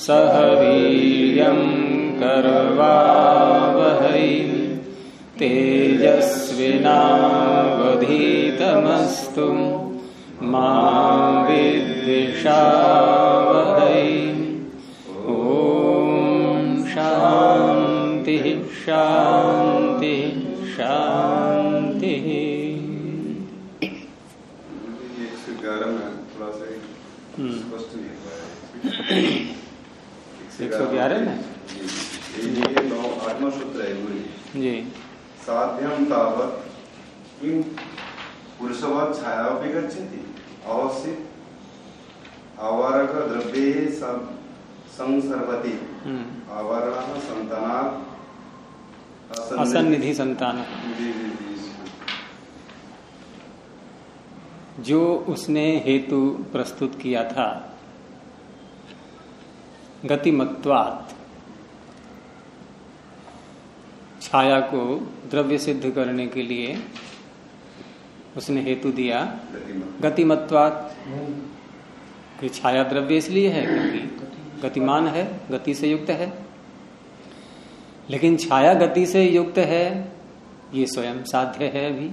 सह वीर्यं करवावहै तेजस्विनावधीतमस्तु मा विद्विषावहै। ओम शांति शांति शांति। 111 में थोड़ा सा स्पष्ट नहीं हुआ है। 111 में ये 8वां सूत्र है जी। साध्यं तावत् किं पुरुषवत् छायापि गच्छति अवश्य आवारक द्रव्ये संसर्वति आवारणः संतानात् असन्निधि संतान। जो उसने हेतु प्रस्तुत किया था गतिमत्वात्, छाया को द्रव्य सिद्ध करने के लिए उसने हेतु दिया गतिमत्वात् कि छाया द्रव्य इसलिए है क्योंकि गतिमान है, गति से युक्त है। लेकिन छाया गति से युक्त है ये स्वयं साध्य है अभी,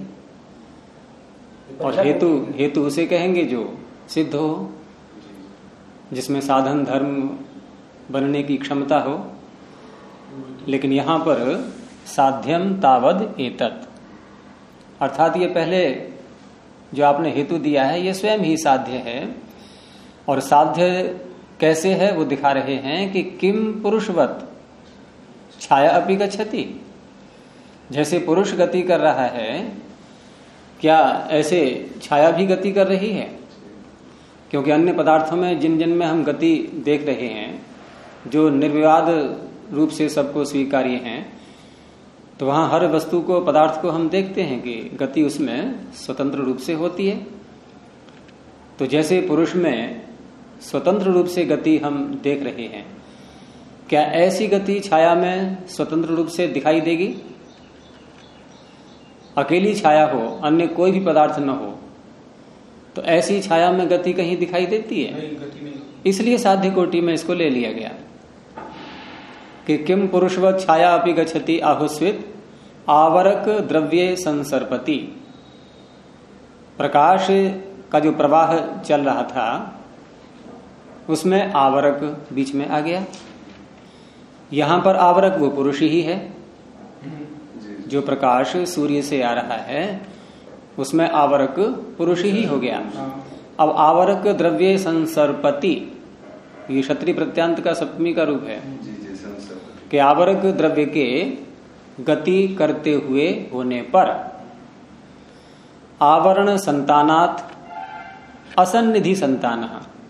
और हेतु उसे कहेंगे जो सिद्ध हो, जिसमें साधन धर्म बनने की क्षमता हो। लेकिन यहां पर साध्यम तावद एतत्, अर्थात ये पहले जो आपने हेतु दिया है ये स्वयं ही साध्य है। और साध्य कैसे है वो दिखा रहे हैं कि किम पुरुषवत छाया अपि गच्छति, जैसे पुरुष गति कर रहा है क्या ऐसे छाया भी गति कर रही है? क्योंकि अन्य पदार्थों में जिन जिन में हम गति देख रहे हैं जो निर्विवाद रूप से सबको स्वीकार्य हैं, तो वहां हर वस्तु को, पदार्थ को हम देखते हैं कि गति उसमें स्वतंत्र रूप से होती है। तो जैसे पुरुष में स्वतंत्र रूप से गति हम देख रहे हैं, क्या ऐसी गति छाया में स्वतंत्र रूप से दिखाई देगी? अकेली छाया हो, अन्य कोई भी पदार्थ न हो, तो ऐसी छाया में गति कहीं दिखाई देती है? इसलिए साध्य कोटि में इसको ले लिया गया कि किम पुरुषवत छाया अपि गच्छति आहुस्वित आवरक द्रव्ये संसर्पति। प्रकाश का जो प्रवाह चल रहा था उसमें आवरक बीच में आ गया। यहां पर आवरक वो पुरुष ही है, जो प्रकाश सूर्य से आ रहा है उसमें आवरक पुरुष ही हो गया। अब आवरक द्रव्ये संसर्पति, ये क्षत्रिय प्रत्यांत का सप्तमी का रूप है कि आवरक द्रव्य के गति करते हुए होने पर आवरण संतानात् असन्निधि संतान।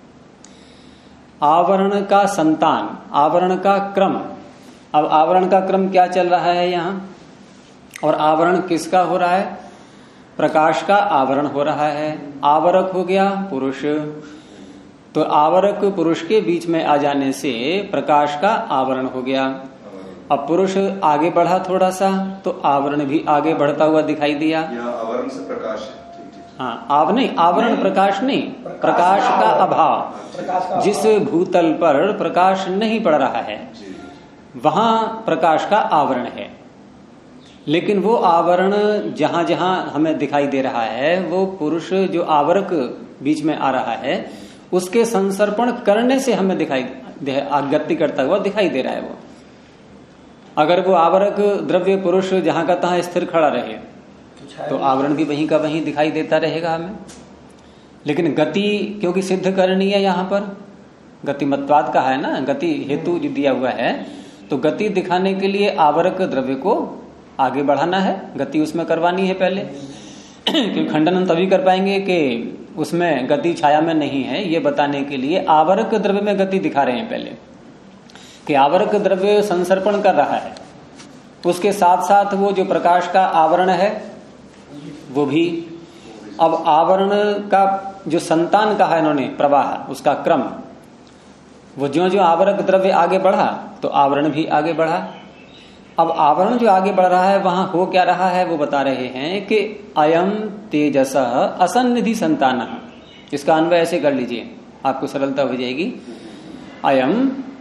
आवरण का संतान, आवरण का क्रम। अब आवरण का क्रम क्या चल रहा है यहां, और आवरण किसका हो रहा है? प्रकाश का आवरण हो रहा है। आवरक हो गया पुरुष, तो आवरक पुरुष के बीच में आ जाने से प्रकाश का आवरण हो गया। अब पुरुष आगे बढ़ा थोड़ा सा तो आवरण भी आगे बढ़ता हुआ दिखाई दिया। आवरण से प्रकाश है। हाँ, आवरण प्रकाश नहीं, प्रकाश का अभाव। जिस भूतल पर प्रकाश नहीं पड़ रहा है वहां प्रकाश का आवरण है। लेकिन वो आवरण जहां जहां हमें दिखाई दे रहा है वो पुरुष जो आवरक बीच में आ रहा है उसके संसर्पण करने से हमें गति करता हुआ दिखाई दे रहा है। वो अगर वो आवरक द्रव्य पुरुष जहां का तहां स्थिर खड़ा रहे तो आवरण भी वहीं का वहीं दिखाई देता रहेगा हमें। लेकिन गति क्योंकि सिद्ध करनी है, यहां पर गतिमत्वाद का है ना, गति हेतु जो दिया हुआ है, तो गति दिखाने के लिए आवरक द्रव्य को आगे बढ़ाना है, गति उसमें करवानी है पहले। क्योंकि खंडन हम तभी कर पाएंगे कि उसमें गति छाया में नहीं है, ये बताने के लिए आवरक द्रव्य में गति दिखा रहे हैं पहले कि आवरक द्रव्य संसर्पण कर रहा है, उसके साथ साथ वो जो प्रकाश का आवरण है वो भी। अब आवरण का जो संतान कहा इन्होंने प्रवाह, उसका क्रम, वो ज्यों ज्यों आवरक द्रव्य आगे बढ़ा तो आवरण भी आगे बढ़ा। अब आवरण जो आगे बढ़ रहा है वहां हो क्या रहा है वो बता रहे हैं कि अयम तेजस असन्निधि संतान। इसका अन्वय ऐसे कर लीजिए, आपको सरलता हो जाएगी। अयम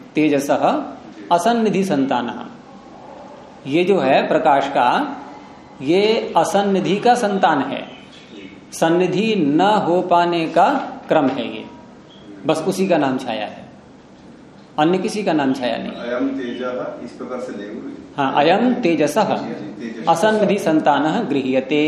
तेजसः असन्निधि संतान। ये जो है प्रकाश का, ये असन्निधि का संतान है। सन्निधि न हो पाने का क्रम है ये, बस उसी का नाम छाया है, अन्य किसी का नाम छाया नहीं। अयम तेजः इस प्रकार से लेंगे। हाँ, अयम तेजसः असन्निधि संतानः गृह्यते।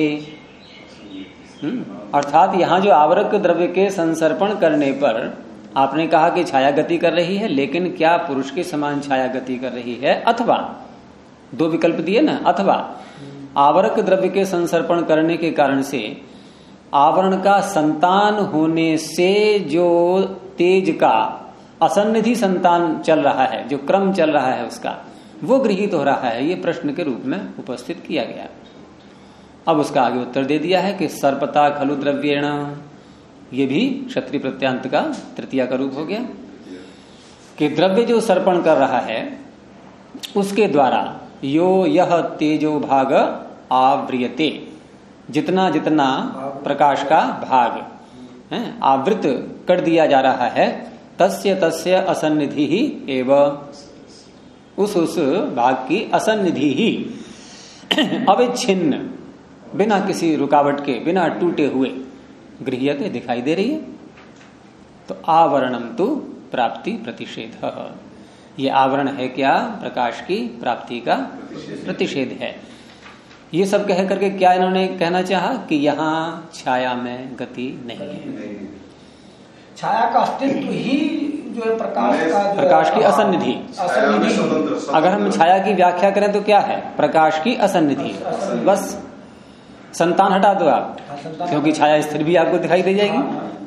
अर्थात यहाँ जो आवरक द्रव्य के संसर्पण करने पर आपने कहा कि छाया गति कर रही है, लेकिन क्या पुरुष के समान छाया गति कर रही है, अथवा दो विकल्प दिए ना, अथवा आवरक द्रव्य के संसर्पण करने के कारण से आवरण का संतान होने से जो तेज का असन्निधि संतान चल रहा है, जो क्रम चल रहा है उसका, वो गृहीत हो रहा है, ये प्रश्न के रूप में उपस्थित किया गया। अब उसका आगे उत्तर दे दिया है कि सर्पता खलु द्रव्येण, ये भी क्षत्रिय प्रत्यांत का तृतीया का रूप हो गया कि द्रव्य जो सर्पण कर रहा है उसके द्वारा यो यह तेजो भाग आवृयते, जितना जितना प्रकाश का भाग है आवृत कर दिया जा रहा है, तस्य तस्य असन्निधि ही एवं, उस भाग की असन्निधि ही अविच्छिन्न, बिना किसी रुकावट के, बिना टूटे हुए गृह्यते दिखाई दे रही है। तो आवरणम तो प्राप्ति प्रतिषेध, ये आवरण है क्या? प्रकाश की प्राप्ति का प्रतिषेध है। ये सब कह करके क्या इन्होंने कहना चाहा कि यहाँ छाया में गति नहीं है, छाया का अस्तित्व ही जो है प्रकाश की असन्निधि। अगर हम छाया की व्याख्या करें तो क्या है? प्रकाश की असन्निधि, बस संतान हटा दो आप, क्योंकि छाया स्थिर भी आपको दिखाई दे जाएगी।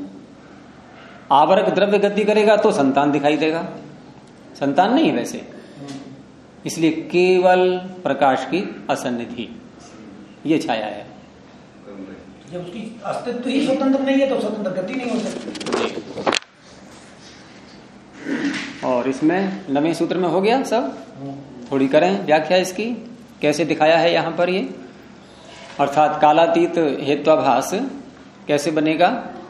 आवरक द्रव्य गति करेगा तो संतान दिखाई देगा, संतान नहीं है वैसे, इसलिए केवल प्रकाश की असन्निधि ये छाया है। जब उसकी अस्तित्व ही स्वतंत्र नहीं है तो स्वतंत्र गति नहीं हो सकती। और इसमें नवें सूत्र में हो गया सब, थोड़ी करें व्याख्या इसकी, कैसे दिखाया है यहां पर ये, अर्थात कालातीत हेत्वाभास कैसे बनेगा?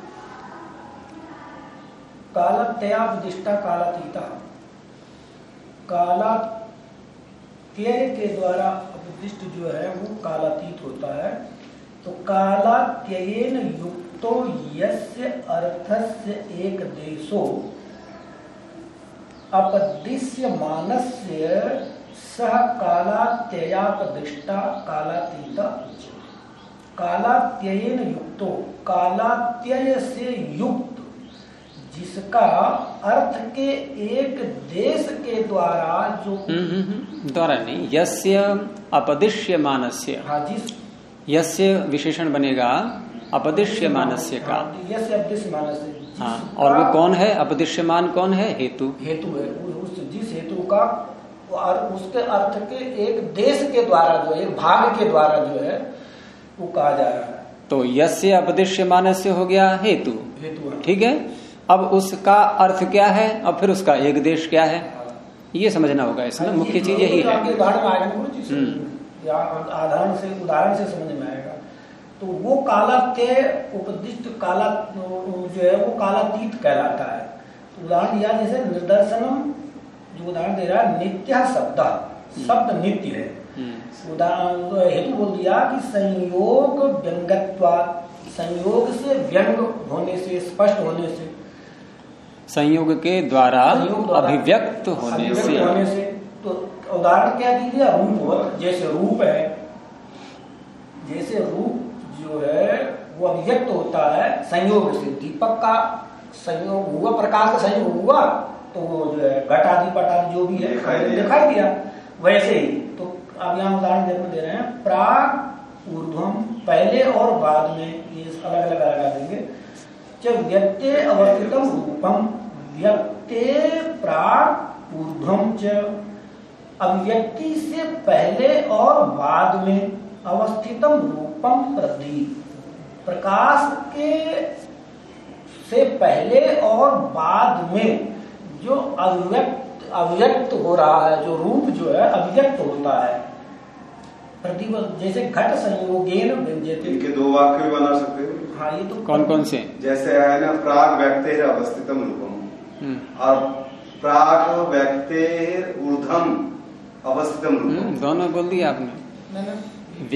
कालत्ययापदिष्टा कालातीता, कालात्यय के द्वारा उपदिष्ट जो है वो कालातीत होता है। तो कालात्ययेन युक्तो यस्य अर्थस्य एक देशो अपदिश्य मानस्य सह कालात्ययापदिष्टा कालातीता। कालात्ययेन युक्तो, कालात्यय से युक्त, जिसका अर्थ के एक देश के द्वारा जो द्वारा नहीं, यस्य अपदिश्यमानस्य, हाँ जिस यस्य विशेषण बनेगा अपदिश्यमानस्य का, यस्य अपदिश्यमानस्य, हाँ, और वो कौन है? अपदिश्यमान कौन है? हेतु, हेतु है। उस जिस हेतु का और उसके अर्थ के एक देश के द्वारा जो एक भाग के द्वारा जो है वो कहा जा रहा है। तो यस्य अपदिश्यमानस्य हो गया हेतु, हेतु ठीक है। अब उसका अर्थ क्या है और फिर उसका एक देश क्या है, ये समझना होगा इसमें, मुख्य चीज यही है। उदाहरण से समझ में आएगा। तो वो कालात्यय उपदिष्ट काला जो है वो कालातीत कहलाता है। तो उदाहरण दिया जैसे निदर्शनम, जो उदाहरण दे रहा है नित्य शब्द नित्य है। उदाहरण हेतु बोल दिया कि संयोग व्यंगत्वात्, संयोग से व्यंग होने से, स्पष्ट होने से, संयोग के द्वारा अभिव्यक्त होने से। तो उदाहरण क्या दीजिए? रूप, जैसे रूप है, जैसे रूप जो है वो अभिव्यक्त होता है संयोग से। दीपक का संयोग हुआ, प्रकाश का संयोग हुआ तो वो जो है घट आदि पट आदि जो भी है दिखाई दिया। वैसे ही तो अब यहाँ उदाहरण दे रहे हैं, प्राग ऊर्ध्वम, पहले और बाद में, ये अलग अलग लगा देंगे। जब व्यक्ते अवस्थितम रूपम, व्यक्ते प्राग ऊर्ध्वम च, अभिव्यक्ति से पहले और बाद में, अवस्थितम रूपम प्रदीप, प्रकाश के से पहले और बाद में जो अभिव्यक्त हो रहा है, जो रूप जो है अभिव्यक्त होता है। प्रदीप जैसे घट संयोगेन व्यंजयते, इनके दो वाक्य भी बना सकते हैं। हाँ, ये तो कौन कौन से? जैसे है ना, प्राग व्यक्ते अवस्थितम रूपम, और प्राक व्यक्तेर ऊर्ध्वम अवस्थितम रूपम। दोनों बोल दिया आपने।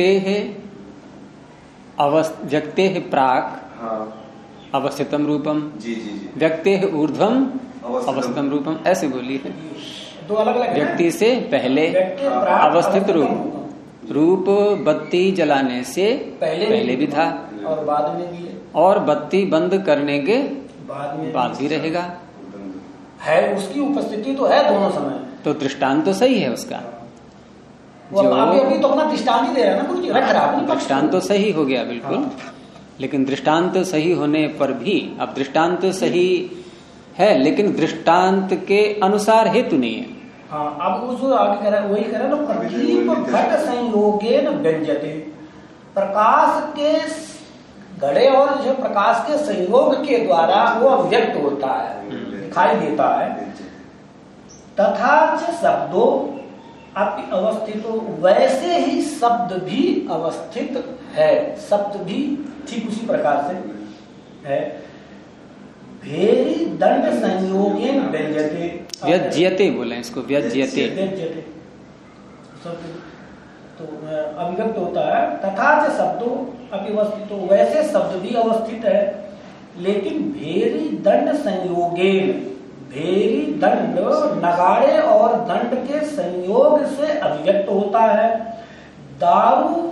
व्यक्ते है प्राक अवस्थितम रूपम, जी जी जी, व्यक्ते है ऊर्ध्वम अवस्थितम रूपम, ऐसे बोली है। दो अलग अलग व्यक्ति से पहले अवस्थित रूप बत्ती जलाने से पहले भी था और बाद में भी है, और बत्ती बंद करने के बाद भी रहेगा है। उसकी उपस्थिति तो है दोनों समय। तो दृष्टांत तो सही है उसका, वो अभी तो अपना दृष्टांत ही दे रहा है ना गुरु जी, खराब नहीं। दृष्टांत तो सही हो गया बिल्कुल, लेकिन दृष्टांत सही होने पर भी, अब दृष्टांत सही है लेकिन दृष्टांत के अनुसार हेतु नहीं है। हाँ, अब उस आगे कह वही कह रहा है ना, प्रदीप घट संयोगेन व्यंजते, प्रकाश के घड़े और जो प्रकाश के संयोग के द्वारा वो अभिव्यक्त होता है, दिखाई देता है। तथा च शब्दों अपि अवस्थितो, वैसे ही शब्द भी अवस्थित है, शब्द भी ठीक उसी प्रकार से है। भेरी दंड संयोगेन व्यंजते, व्यज्यते बोले इसको, व्यज्यते तो अभिव्यक्त होता है। तथा च शब्दों अपि अवस्थितो, वैसे शब्द भी अवस्थित है, लेकिन भेरी दंड संयोगेन, भेरी दंड नगाड़े और दंड के संयोग से अभिव्यक्त होता है। दारू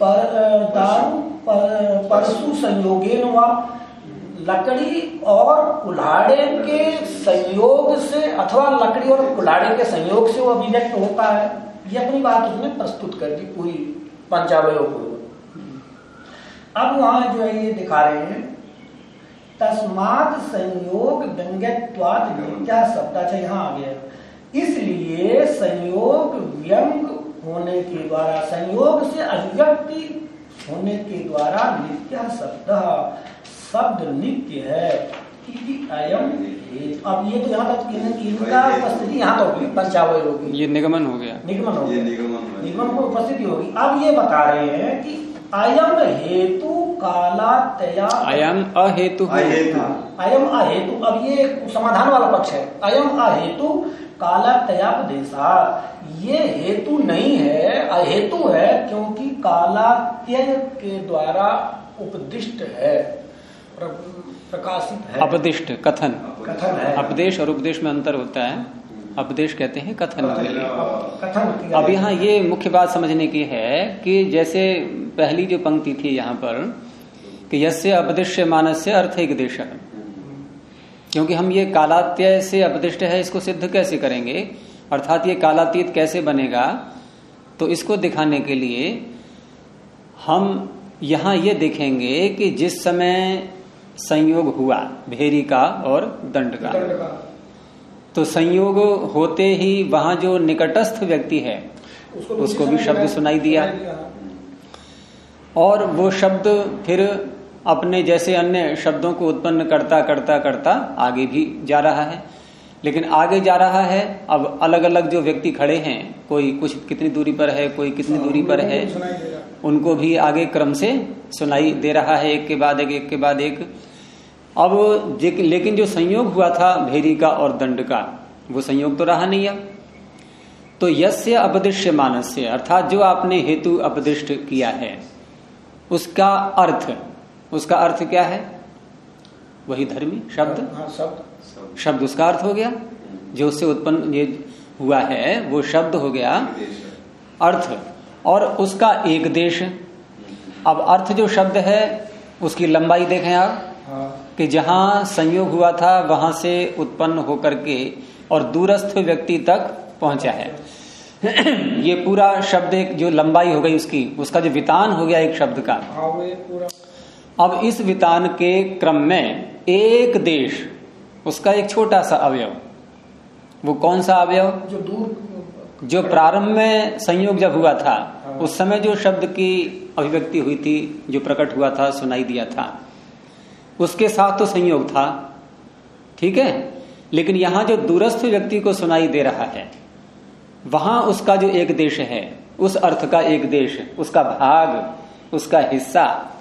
परशु संयोगेन व, लकड़ी और कुल्हाड़े के संयोग से अथवा लकड़ी और कुल्हाड़े के संयोग से वो अभिव्यक्त होता है। ये अपनी बात उसने प्रस्तुत कर दी पूरी पंचावय पूर्व। अब वहां जो है ये दिखा रहे हैं, तस्मात् संयोग व्यंग्यत्वात् मिथ्या शब्द। अच्छा यहाँ आ गया, इसलिए संयोग व्यंग होने के द्वारा, संयोग से अभिव्यक्ति होने के द्वारा मिथ्या शब्द, शब्द नित्य है। अयम, अब ये तो यहाँ तक इनका उपस्थिति यहाँ तो पंचावय होगी, ये निगमन हो गया, निगमन हो गया, निगमन को उपस्थिति होगी। अब ये बता रहे हैं कि अयम हेतु कालातया, अयम अहेतु, अयम अहेतु। अब ये समाधान वाला पक्ष है। अयम अहेतु कालातयापदेशा, ये हेतु नहीं है, अहेतु है, क्योंकि कालात्यय के द्वारा उपदिष्ट है, प्रकाशित है। अपदिष्ट कथन है। अपदेश और उपदेश में अंतर होता है। अपदेश कहते हैं कथन के लिए। कथन। अब यहाँ ये मुख्य बात समझने की है कि जैसे पहली जो पंक्ति थी यहाँ पर कि यस्य अपदिश्य मानस्य अर्थ एक देश, क्योंकि हम ये कालात्यय से अपदिष्ट है इसको सिद्ध कैसे करेंगे, अर्थात ये कालातीत कैसे बनेगा, तो इसको दिखाने के लिए हम यहाँ ये देखेंगे कि जिस समय संयोग हुआ भेरी का और दंड का, तो संयोग होते ही वहां जो निकटस्थ व्यक्ति है उसको भी शब्द सुनाई दिया, और वो शब्द फिर अपने जैसे अन्य शब्दों को उत्पन्न करता करता करता आगे भी जा रहा है। लेकिन आगे जा रहा है, अब अलग अलग जो व्यक्ति खड़े हैं, कोई कुछ कितनी दूरी पर है, कोई कितनी दूरी पर है, उनको भी आगे क्रम से सुनाई दे रहा है, एक के बाद एक, एक के बाद एक। अब लेकिन जो संयोग हुआ था भेरी का और दंड का, वो संयोग तो रहा नहीं है। तो यस्य अपदिश्य मानस्य, अर्थात जो आपने हेतु अपदिष्ट किया है उसका अर्थ क्या है, वही धर्मी शब्द। शब्द उसका अर्थ हो गया, जो उससे उत्पन्न ये हुआ है वो शब्द हो गया अर्थ, और उसका एक देश। अब अर्थ जो शब्द है उसकी लंबाई देखें आप, कि जहां संयोग हुआ था वहां से उत्पन्न होकर के और दूरस्थ व्यक्ति तक पहुंचा है। ये पूरा शब्द एक जो लंबाई हो गई उसकी, उसका जो वितान हो गया एक शब्द का। अब इस वितान के क्रम में एक देश, उसका एक छोटा सा अवयव, वो कौन सा अवयव, जो प्रारंभ में संयोग जब हुआ था उस समय जो शब्द की अभिव्यक्ति हुई थी, जो प्रकट हुआ था, सुनाई दिया था, उसके साथ तो संयोग था, ठीक है। लेकिन यहां जो दूरस्थ व्यक्ति को सुनाई दे रहा है वहां उसका जो एक देश है, उस अर्थ का एक देश, उसका भाग, उसका हिस्सा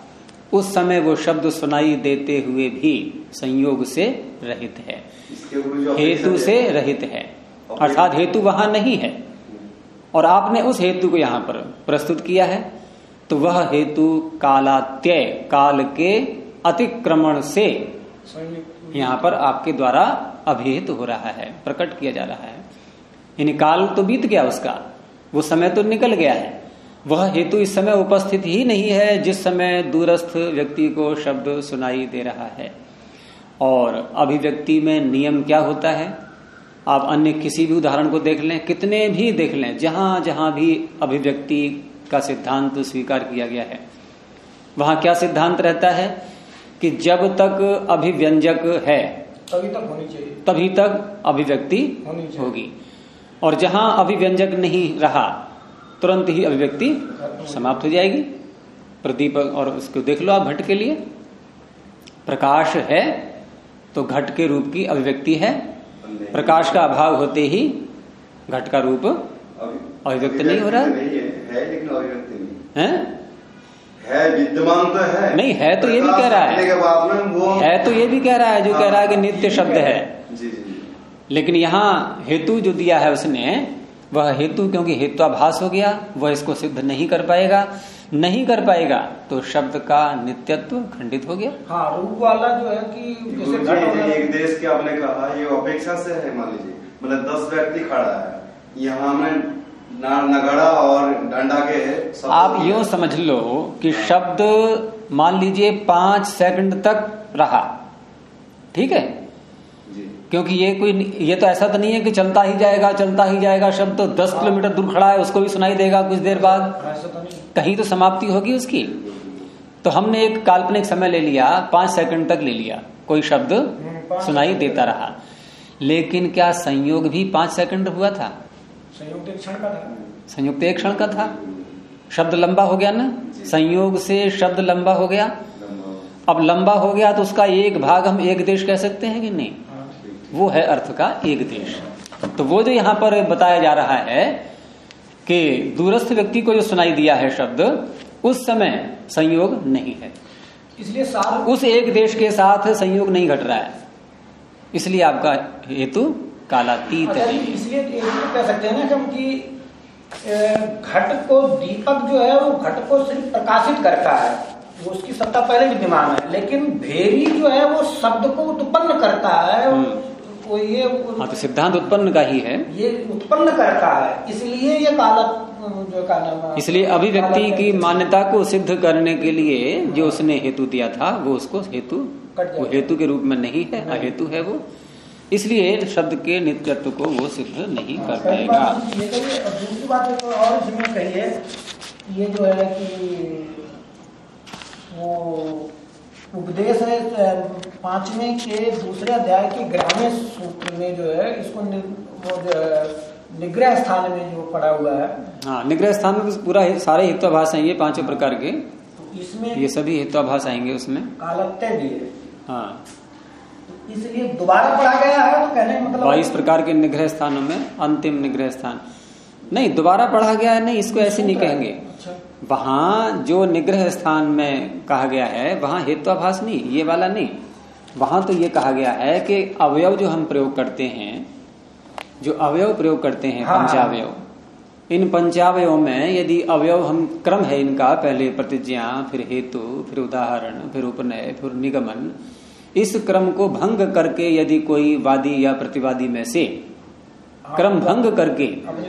उस समय वो शब्द सुनाई देते हुए भी संयोग से रहित है, हेतु से रहित है, अर्थात हेतु वहां नहीं है। और आपने उस हेतु को यहां पर प्रस्तुत किया है, तो वह हेतु कालात्यय, काल के अतिक्रमण से यहां पर आपके द्वारा अभिहित हो रहा है, प्रकट किया जा रहा है। यानी काल तो बीत गया उसका, वो समय तो निकल गया है, वह हेतु इस समय उपस्थित ही नहीं है जिस समय दूरस्थ व्यक्ति को शब्द सुनाई दे रहा है। और अभिव्यक्ति में नियम क्या होता है, आप अन्य किसी भी उदाहरण को देख लें, कितने भी देख लें, जहां जहां भी अभिव्यक्ति का सिद्धांत स्वीकार किया गया है, वहां क्या सिद्धांत रहता है कि जब तक अभिव्यंजक है तभी तक होनी चाहिए, तभी तक अभिव्यक्ति होगी, और जहां अभिव्यंजक नहीं रहा तुरंत ही अभिव्यक्ति समाप्त हो जाएगी। प्रदीप और उसको देख लो आप, घट के लिए प्रकाश है तो घट के रूप की अभिव्यक्ति है, प्रकाश का अभाव होते ही घट का रूप अभिव्यक्त नहीं हो रहा है, लेकिन अभिव्यक्त नहीं है, विद्यमान तो है, नहीं है तो ये भी कह रहा है तो ये भी कह रहा है, जो कह रहा है कि नित्य शब्द है। जी जी। लेकिन यहाँ हेतु जो दिया है उसने, वह हेतु क्योंकि हेत्वाभास हो गया, वह इसको सिद्ध नहीं कर पाएगा, नहीं कर पाएगा तो शब्द का नित्यत्व खंडित हो गया। हाँ, रूप वाला जो है कि जैसे एक देश के आपने कहा ये अपेक्षा से है, मान लीजिए मतलब 10 व्यक्ति खड़ा है, यहाँ में नगाड़ा और डंडा के आप यूं समझ लो कि शब्द मान लीजिए 5 सेकंड तक रहा, ठीक है जी। क्योंकि ये तो ऐसा तो नहीं है कि चलता ही जाएगा शब्द तो 10 किलोमीटर दूर खड़ा है उसको भी सुनाई देगा कुछ देर बाद, कहीं तो समाप्ति होगी उसकी। तो हमने एक काल्पनिक समय ले लिया, 5 सेकंड तक ले लिया, कोई शब्द सुनाई देता रहा, लेकिन क्या संयोग भी 5 सेकंड हुआ था? संयोग एक क्षण का था, संयोग एक क्षण का था, शब्द लंबा हो गया ना, संयोग से शब्द लंबा हो गया। अब लंबा हो गया तो उसका एक भाग हम एक देश कह सकते हैं कि नहीं, वो है अर्थ का एक देश। तो वो जो यहाँ पर बताया जा रहा है कि दूरस्थ व्यक्ति को जो सुनाई दिया है शब्द, उस समय संयोग नहीं है, इसलिए उस एक देश के साथ संयोग नहीं घट रहा है, इसलिए आपका हेतु कालातीत है। इसलिए कह सकते हैं ना कि घट को, दीपक जो है वो घट को सिर्फ प्रकाशित करता है, वो उसकी सत्ता पहले विद्यमान है, लेकिन भेरी जो है वो शब्द को उत्पन्न करता है, वो ये हाँ, तो सिद्धांत उत्पन्न का ही है, ये उत्पन्न करता है, इसलिए ये काला जो का नाम, इसलिए अभिव्यक्ति की मान्यता को सिद्ध करने के लिए जो उसने हेतु दिया था वो उसको वो हेतु के रूप में नहीं है, अहेतु है वो, इसलिए शब्द के नित्यत्व को वो सिद्ध नहीं कर पाएगा। दूसरी बात और इसमें कही है, ये जो है कि वो उपदेश है 5वें के दूसरे अध्याय के ग्राम्य सूत्र में जो है, इसको वो जो निग्रह स्थान में जो पड़ा हुआ है, हाँ, निग्रह स्थान में पूरा सारे हित्वाभास हैं ये 5 प्रकार के, तो इसमें ये सभी हित्वाभास आएंगे उसमें, कालत्य भी है, हाँ, इसलिए दोबारा पढ़ा गया है, तो कहने का मतलब 22 प्रकार के निग्रह स्थानों में अंतिम निग्रह स्थान नहीं दोबारा पढ़ा गया है, नहीं इसको ऐसे नहीं कहेंगे। अच्छा। वहां जो निग्रह स्थान में कहा गया है वहां हेत्वाभास नहीं, ये वाला नहीं, वहां तो ये कहा गया है कि अवयव जो हम प्रयोग करते हैं, जो अवयव प्रयोग करते हैं, हाँ, पंचावयव, इन पंचावयों में यदि अवयव हम क्रम है इनका, पहले प्रतिज्ञा, फिर हेतु, फिर उदाहरण, फिर उपनय, फिर निगमन, इस क्रम को भंग करके यदि कोई वादी या प्रतिवादी में से क्रम भंग करके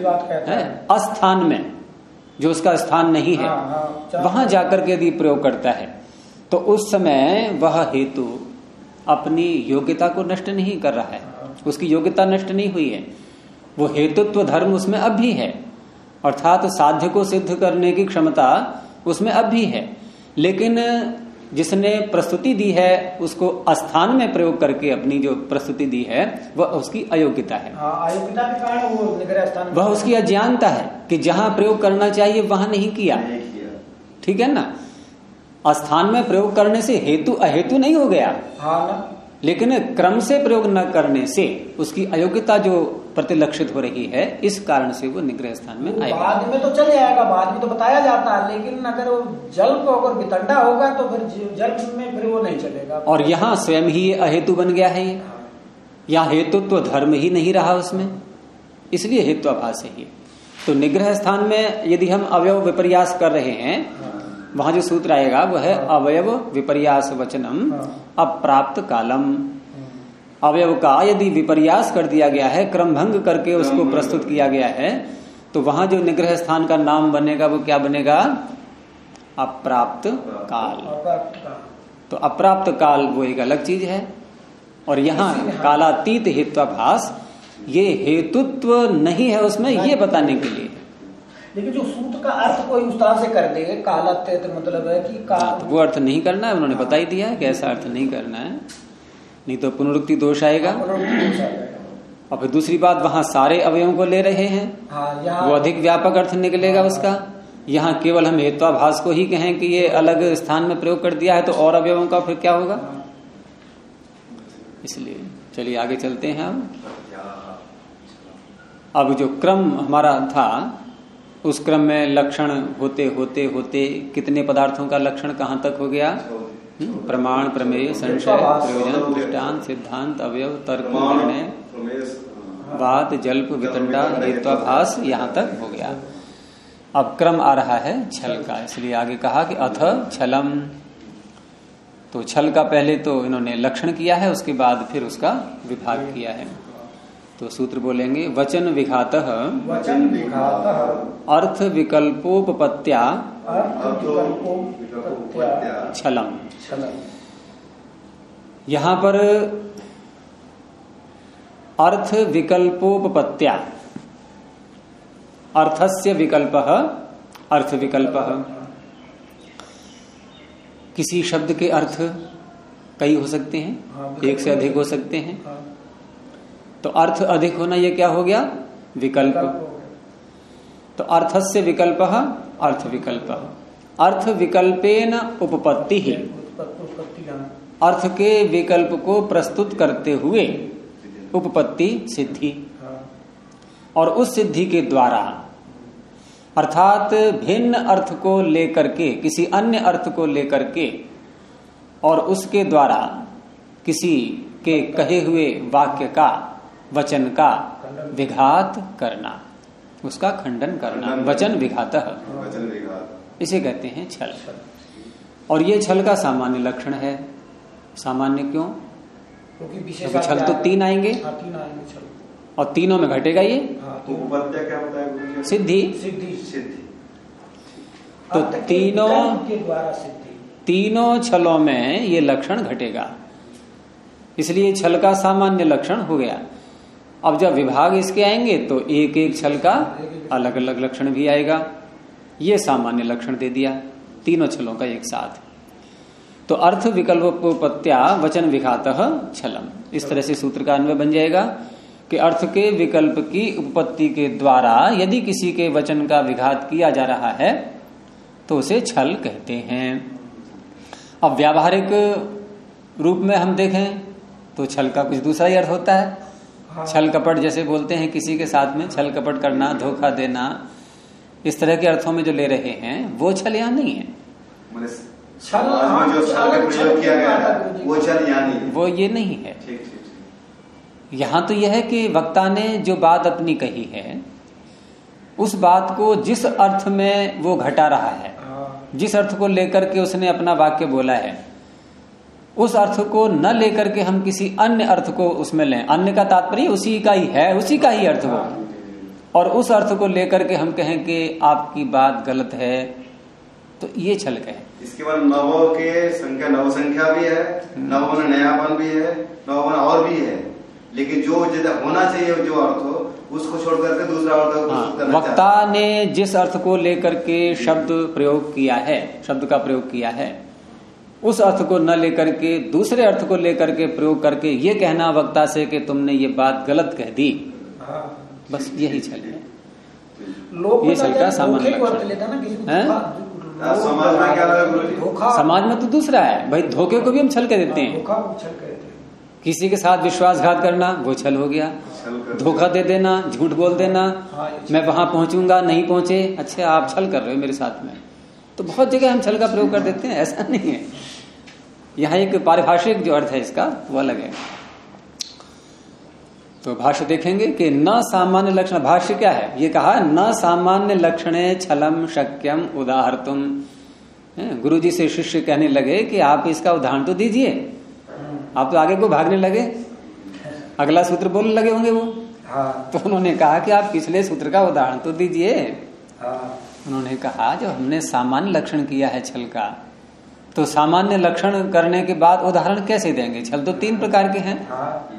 अस्थान में, जो उसका स्थान नहीं है, वहां जाकर के यदि प्रयोग करता है तो उस समय वह हेतु अपनी योग्यता को नष्ट नहीं कर रहा है, उसकी योग्यता नष्ट नहीं हुई है, वो हेतुत्व धर्म उसमें अब भी है, अर्थात साध्य को सिद्ध करने की क्षमता उसमें अब भी है, लेकिन जिसने प्रस्तुति दी है उसको अस्थान में प्रयोग करके अपनी जो प्रस्तुति दी है वह उसकी अयोग्यता है, अयोग्यता के कारण वो निग्रह स्थान, वह उसकी अज्ञानता है कि जहां प्रयोग करना चाहिए वहां नहीं किया, ठीक है ना। अस्थान में प्रयोग करने से हेतु अहेतु नहीं हो गया, हाँ ना, लेकिन क्रम से प्रयोग न करने से उसकी अयोग्यता जो प्रतिलक्षित हो रही है, इस कारण से वो निग्रह स्थान में आएगा। बाद में तो चल जाएगा, बाद में तो बताया जाता है, लेकिन अगर वो जल्प अगर वितंडा होगा तो फिर जल्प में फिर वो नहीं चलेगा। और यहाँ स्वयं ही अहेतु बन गया है ये, यहाँ हेतुत्व तो धर्म ही नहीं रहा उसमें, इसलिए हेत्वाभास है ये। तो निग्रह स्थान में यदि हम अवयव विपर्यास कर रहे हैं, वहां जो सूत्र आएगा वो है अवयव विपर्यास वचनम अप्राप्त कालम। अवयव का यदि विपर्यास कर दिया गया है, क्रम भंग करके उसको प्रस्तुत किया गया है, तो वहां जो निग्रह स्थान का नाम बनेगा वो क्या बनेगा? अप्राप्त काल। तो अप्राप्त काल वो एक अलग चीज है। और यहाँ कालातीत हेत्वाभास, ये हेतुत्व नहीं है उसमें, ये बताने के लिए। लेकिन जो सूत्र का अर्थ कोई उस तरह से कर दे, कालातीत मतलब है कि तो वो अर्थ नहीं करना है, उन्होंने बता ही दिया है कि ऐसा अर्थ नहीं करना है, नहीं तो पुनरुक्ति दोष आएगा। और फिर दूसरी बात, वहां सारे अवयवों को ले रहे हैं, वो अधिक व्यापक अर्थ निकलेगा उसका। यहाँ केवल हम हेत्वाभास को ही कहें कि ये अलग स्थान में प्रयोग कर दिया है, तो और अवयवों का फिर क्या होगा? इसलिए चलिए आगे चलते हैं। अब जो क्रम हमारा था, उस क्रम में लक्षण होते होते होते कितने पदार्थों का लक्षण कहाँ तक हो गया? प्रमाण, प्रमेय, संशय, प्रयोजन, दृष्टांत, सिद्धांत, अवयव, तर्क, निर्णय, वाद, जल्प, वितंडा, हेत्वाभास, यहाँ तक हो गया। अब क्रम आ रहा है छल का, इसलिए आगे कहा कि अथ छलम। तो छल का पहले तो इन्होंने लक्षण किया है, उसके बाद फिर उसका विभाग किया है। तो सूत्र बोलेंगे वचन विघातः अर्थ विकल्पोपपत्त्या छलम। यहां पर अर्थ विकल्पोपपत्त्या, अर्थस्य विकल्पः, अर्थ विकल्पः, किसी शब्द के अर्थ कई हो सकते हैं, एक से अधिक हो सकते हैं। तो अर्थ अधिक होना ये क्या हो गया? विकल्प। तो अर्थस्य विकल्पः अर्थ विकल्पः, अर्थ विकल्पेन उपपत्ति ही, अर्थ के विकल्प को प्रस्तुत करते हुए उपपत्ति सिद्धि, और उस सिद्धि के द्वारा अर्थात भिन्न अर्थ को लेकर के, किसी अन्य अर्थ को लेकर के, और उसके द्वारा किसी के कहे हुए वाक्य का, वचन का विघात करना, उसका खंडन करना, वचन विघातः, इसे कहते हैं छल। और ये छल का सामान्य लक्षण है। सामान्य क्यों? क्योंकि छल तो तीन आएंगे, और तीनों में घटेगा ये उपपत्त्या क्या होता है? सिद्धि। तो तीनों छलों में ये लक्षण घटेगा, इसलिए छल का सामान्य लक्षण हो गया। अब जब विभाग इसके आएंगे तो एक एक छल का अलग अलग लक्षण भी आएगा। ये सामान्य लक्षण दे दिया तीनों छलों का एक साथ। तो अर्थ विकल्पोपत्त्या वचन विघातः छलम, इस तरह से सूत्र का अन्वय बन जाएगा कि अर्थ के विकल्प की उपपत्ति के द्वारा यदि किसी के वचन का विघात किया जा रहा है तो उसे छल कहते हैं। अब व्यावहारिक रूप में हम देखें तो छल का कुछ दूसरा ही अर्थ होता है। छल कपट जैसे बोलते हैं, किसी के साथ में छल कपट करना, धोखा देना, इस तरह के अर्थों में जो ले रहे हैं वो छल यहाँ नहीं है। छल जो छल का प्रयोग किया गया है वो छल यहाँ नहीं है, वो ये नहीं है। यहाँ तो यह है कि वक्ता ने जो बात अपनी कही है उस बात को जिस अर्थ में वो घटा रहा है, जिस अर्थ को लेकर के उसने अपना वाक्य बोला है, उस अर्थ को न लेकर के हम किसी अन्य अर्थ को उसमें लें। अन्य का तात्पर्य उसी का ही है, उसी का ही अर्थ हो, और उस अर्थ को लेकर के हम कहें कि आपकी बात गलत है, तो ये छल कहे। इसके बाद नवों के संख्या, नव संख्या भी है, नवों में नयापन भी है, नवों में और भी है, लेकिन जो जैसा होना चाहिए जो अर्थ हो उसको छोड़ करके दूसरा अर्थ वक्ता ने जिस अर्थ को लेकर के शब्द प्रयोग किया है, शब्द का प्रयोग किया है, उस अर्थ को न लेकर के दूसरे अर्थ को लेकर के प्रयोग करके ये कहना वक्ता से कि तुमने ये बात गलत कह दी, बस यही छल है। ये छल का सामान्य लक्षण है। समाज में तो दूसरा है भाई, धोखे को भी हम छल कह देते हैं। किसी के साथ विश्वासघात करना वो छल हो गया, धोखा दे देना, झूठ बोल देना, मैं वहां पहुंचूंगा, नहीं पहुंचे, अच्छा आप छल कर रहे हो मेरे साथ में। तो बहुत जगह हम छल का प्रयोग कर देते हैं, ऐसा नहीं है। यहाँ एक पारिभाषिक जो अर्थ है इसका वो अलग है। तो भाष्य देखेंगे कि न सामान्य लक्षण, भाष्य क्या है, ये कहा न सामान्य लक्षणे छलम शक्यम उदाहर्तुम। गुरु जी से शिष्य कहने लगे कि आप इसका उदाहरण तो दीजिए, आप तो आगे को भागने लगे, अगला सूत्र बोलने लगे होंगे वो। तो उन्होंने कहा कि आप पिछले सूत्र का उदाहरण तो दीजिए। उन्होंने कहा जो हमने सामान्य लक्षण किया है छल का, तो सामान्य लक्षण करने के बाद उदाहरण कैसे देंगे? छल तो 3 प्रकार के हैं,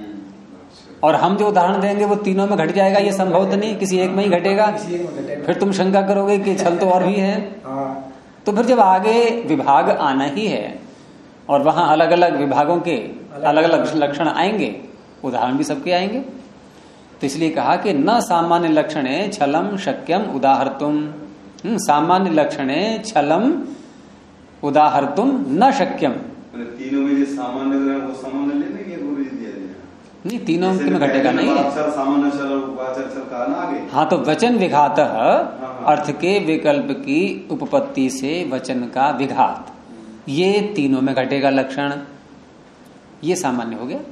और हम जो उदाहरण देंगे वो तीनों में घट जाएगा, ये संभव तो नहीं, किसी एक में ही घटेगा। फिर तुम शंका करोगे कि छल तो और भी है। तो फिर जब आगे विभाग आना ही है और वहां अलग अलग विभागों के अलग अलग लक्षण आएंगे, उदाहरण भी सबके आएंगे, तो इसलिए कहा कि न सामान्य लक्षणे छलम शक्यम उदाहर्तुम। सामान्य लक्षणे छलम उदाहर्तुम न शक्यम। तीनों में जो सामान्य वो सामान्य लेने के गुरु जी दिया नहीं, तीनों में घटेगा नहीं। सामान्य छल और उपाचार छल का ना आगे। हाँ, तो वचन विघात अर्थ के विकल्प की उपपत्ति से वचन का विघात, ये तीनों में घटेगा लक्षण, ये सामान्य हो गया।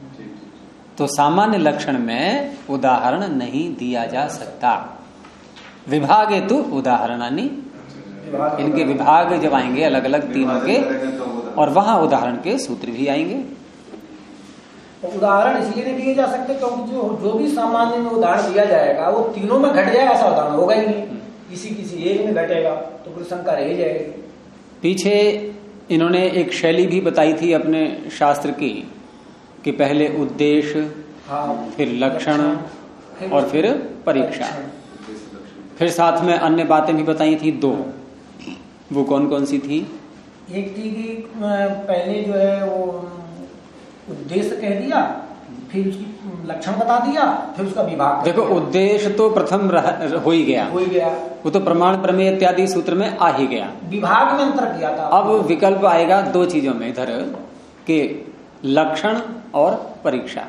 तो सामान्य लक्षण में उदाहरण नहीं दिया जा सकता। विभाग हेतु उदाहरणानि, इनके विभाग जब आएंगे अलग अलग तीनों के, और वहां उदाहरण के सूत्र भी आएंगे। उदाहरण इसलिए नहीं दिए जा सकते क्योंकि जो भी सामान्य में उदाहरण दिया जाएगा वो तीनों में घट जाएगा, ऐसा उदाहरण होगा ही नहीं, किसी एक में घटेगा तो फिर शंका रह जाएगी। पीछे इन्होंने एक शैली भी बताई थी अपने शास्त्र की कि पहले उद्देश्य, फिर लक्षण और फिर परीक्षा, फिर साथ में अन्य बातें भी बताई थी 2। वो कौन कौन सी थी? एक थी कि पहले जो है वो उद्देश्य कह दिया, फिर उसकी लक्षण बता दिया, फिर उसका विभाग। देखो उद्देश्य तो प्रथम हो ही गया, वो तो प्रमाण प्रमेय इत्यादि सूत्र में आ ही गया। विभाग में अंतर किया था। अब विकल्प आएगा 2 चीजों में इधर के लक्षण और परीक्षा।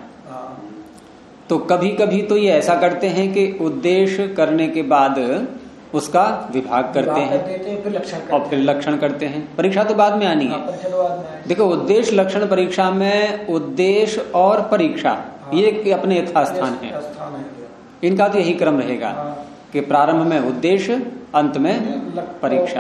तो कभी कभी तो ये ऐसा करते हैं कि उद्देश्य करने के बाद उसका विभाग करते हैं, और फिर लक्षण करते हैं। परीक्षा तो बाद में आनी है। देखो उद्देश्य लक्षण परीक्षा में उद्देश्य और परीक्षा ये अपने यथास्थान है, इनका तो यही क्रम रहेगा कि प्रारंभ में उद्देश्य, अंत में परीक्षा।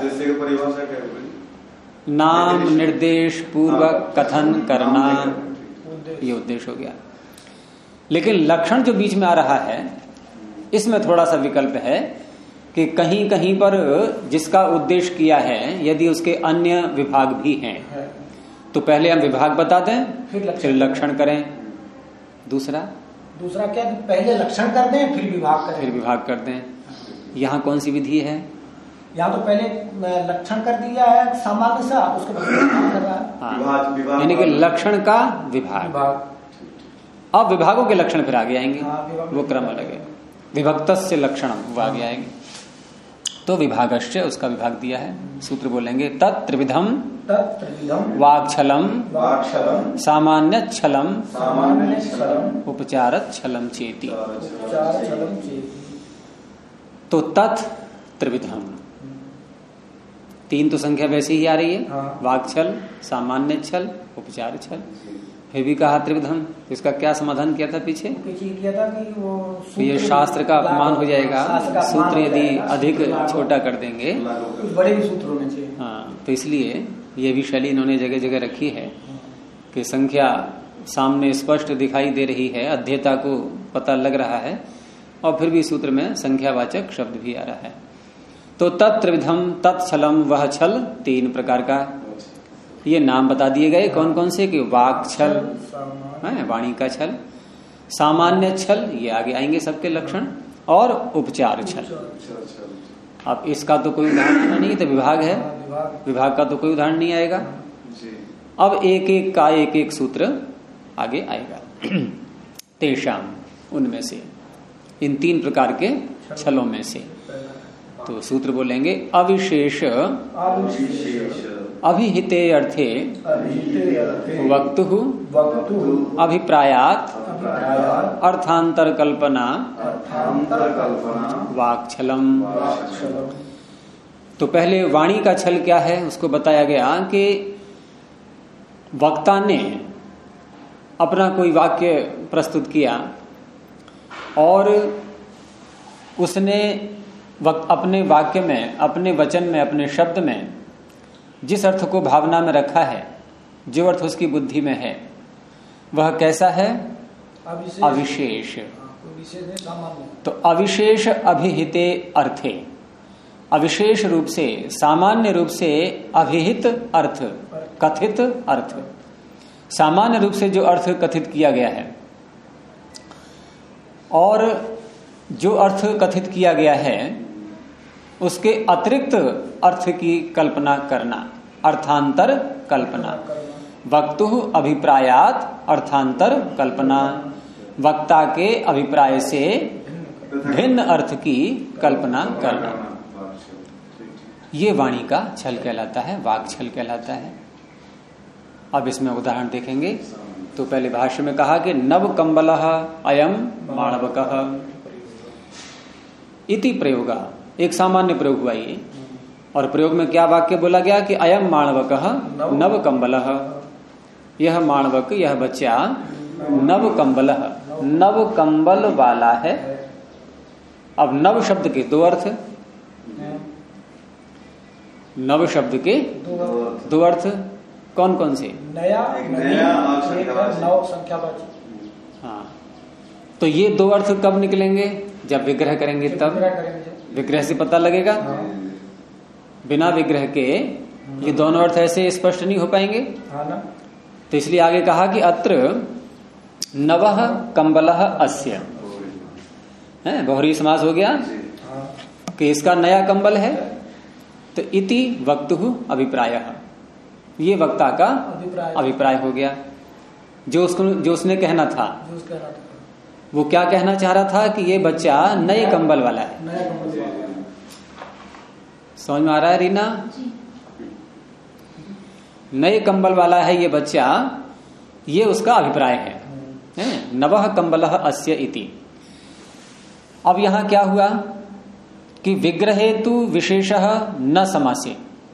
नाम निर्देश पूर्वक कथन करना, ये उद्देश्य हो गया। लेकिन लक्षण जो बीच में आ रहा है इसमें थोड़ा सा विकल्प है कि कहीं कहीं पर जिसका उद्देश्य किया है यदि उसके अन्य विभाग भी हैं तो पहले हम विभाग बता दें, फिर लक्षण करें। दूसरा क्या, पहले लक्षण कर दें फिर विभाग कर दें। यहाँ कौन सी विधि है? यहाँ तो पहले लक्षण कर दिया है सामान्य सा, उसके बाद कर रहा है, यानी कि लक्षण का विभाग। अब विभागों के लक्षण फिर आगे आएंगे, वो क्रम अलग है। विभक्तस्य लक्षण वो आगे आएंगे। तो विभागश्च उसका विभाग दिया है। सूत्र बोलेंगे तत्त्रिविधम वाक्छलम सामान्यच्छलम उपचारच्छलम चेति। तो तत्त्रिविधम 3 तो संख्या वैसे ही आ रही है, वाक्छल, सामान्य छल, उपचार छल। फिर भी कहा त्रिविधम, इसका क्या समाधान किया था पीछे? किया था कि वो तो ये शास्त्र का अपमान हो जाएगा, सूत्र यदि अधिक छोटा कर देंगे, बड़े भी सूत्र होने चाहिए। हाँ, तो इसलिए ये भी शैली इन्होंने जगह जगह रखी है कि संख्या सामने स्पष्ट दिखाई दे रही है, अध्येता को पता लग रहा है, और फिर भी सूत्र में संख्यावाचक शब्द भी आ रहा है। तो तत्त्रिविधम, तत्छलम वह छल 3 प्रकार का, ये नाम बता दिए गए कौन कौन से कि वाक छल है, वाणी का छल, सामान्य छल, ये आगे आएंगे सबके लक्षण, और उपचार छल। अब इसका तो कोई उदाहरण नहीं, तो विभाग है, विभाग का तो कोई उदाहरण नहीं आएगा। अब एक एक का एक एक सूत्र आगे आएगा। तेषाम, उनमें से, इन 3 प्रकार के छलों में से। तो सूत्र बोलेंगे अविशेष अभिहिते अर्थे वक्तुः अभिप्रायात् अर्थांतर कल्पना वाक्छलम। तो पहले वाणी का छल क्या है उसको बताया गया कि वक्ता ने अपना कोई वाक्य प्रस्तुत किया और उसने अपने वाक्य में, अपने वचन में, अपने शब्द में जिस अर्थ को भावना में रखा है, जो अर्थ उसकी बुद्धि में है, वह कैसा है? अविशेष। तो अविशेष अभिहिते अर्थे, अविशेष रूप से, सामान्य रूप से अभिहित अर्थ, कथित अर्थ, सामान्य रूप से जो अर्थ कथित किया गया है, और जो अर्थ कथित किया गया है उसके अतिरिक्त अर्थ की कल्पना करना, अर्थांतर कल्पना। वक्तुः अभिप्रायात् अर्थांतर कल्पना, वक्ता के अभिप्राय से भिन्न अर्थ की कल्पना करना, ये वाणी का छल कहलाता है, वाक छल कहलाता है। अब इसमें उदाहरण देखेंगे। तो पहले भाष्य में कहा कि नव कंबलः अयम माणवकः इति प्रयोग, एक सामान्य प्रयोग हुआ ये। और प्रयोग में क्या वाक्य बोला गया कि अयम माणवकः नव कंबलः, यह माणवक, यह बच्चा नव कंबलः, नव कंबल वाला है। अब नव शब्द के दो अर्थ, नव शब्द के दो अर्थ कौन कौन से? नया, नव संख्यावाची। हाँ, तो ये दो अर्थ कब निकलेंगे? जब विग्रह करेंगे तब। विग्रह से पता लगेगा। बिना विग्रह के ये दोनों अर्थ ऐसे स्पष्ट नहीं हो पाएंगे। तो इसलिए आगे कहा कि अत्र नवः कंबलः अस्य, है बहुरी समास हो गया कि इसका नया कंबल है। तो इति वक्तुः अभिप्रायः, ये वक्ता का अभिप्राय हो गया। जो उसने कहना था, वो क्या कहना चाह रहा था कि ये बच्चा नए कंबल वाला है। समझ में आ रहा है रीना? नए कंबल वाला है ये बच्चा, ये उसका अभिप्राय है। नवः कंबलः अस्य इति। अब यहां क्या हुआ कि विग्रहेतु विशेषः न समासे,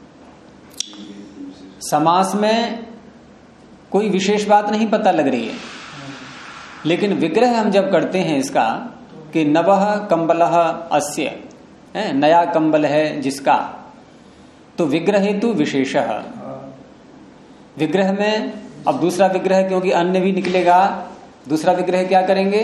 समास में कोई विशेष बात नहीं पता लग रही है, लेकिन विग्रह हम जब करते हैं इसका कि नवः कंबलः अस्य, नया कंबल है जिसका, तो विग्रह हेतु विशेषः। विग्रह में अब दूसरा विग्रह, क्योंकि अन्य भी निकलेगा, दूसरा विग्रह क्या करेंगे?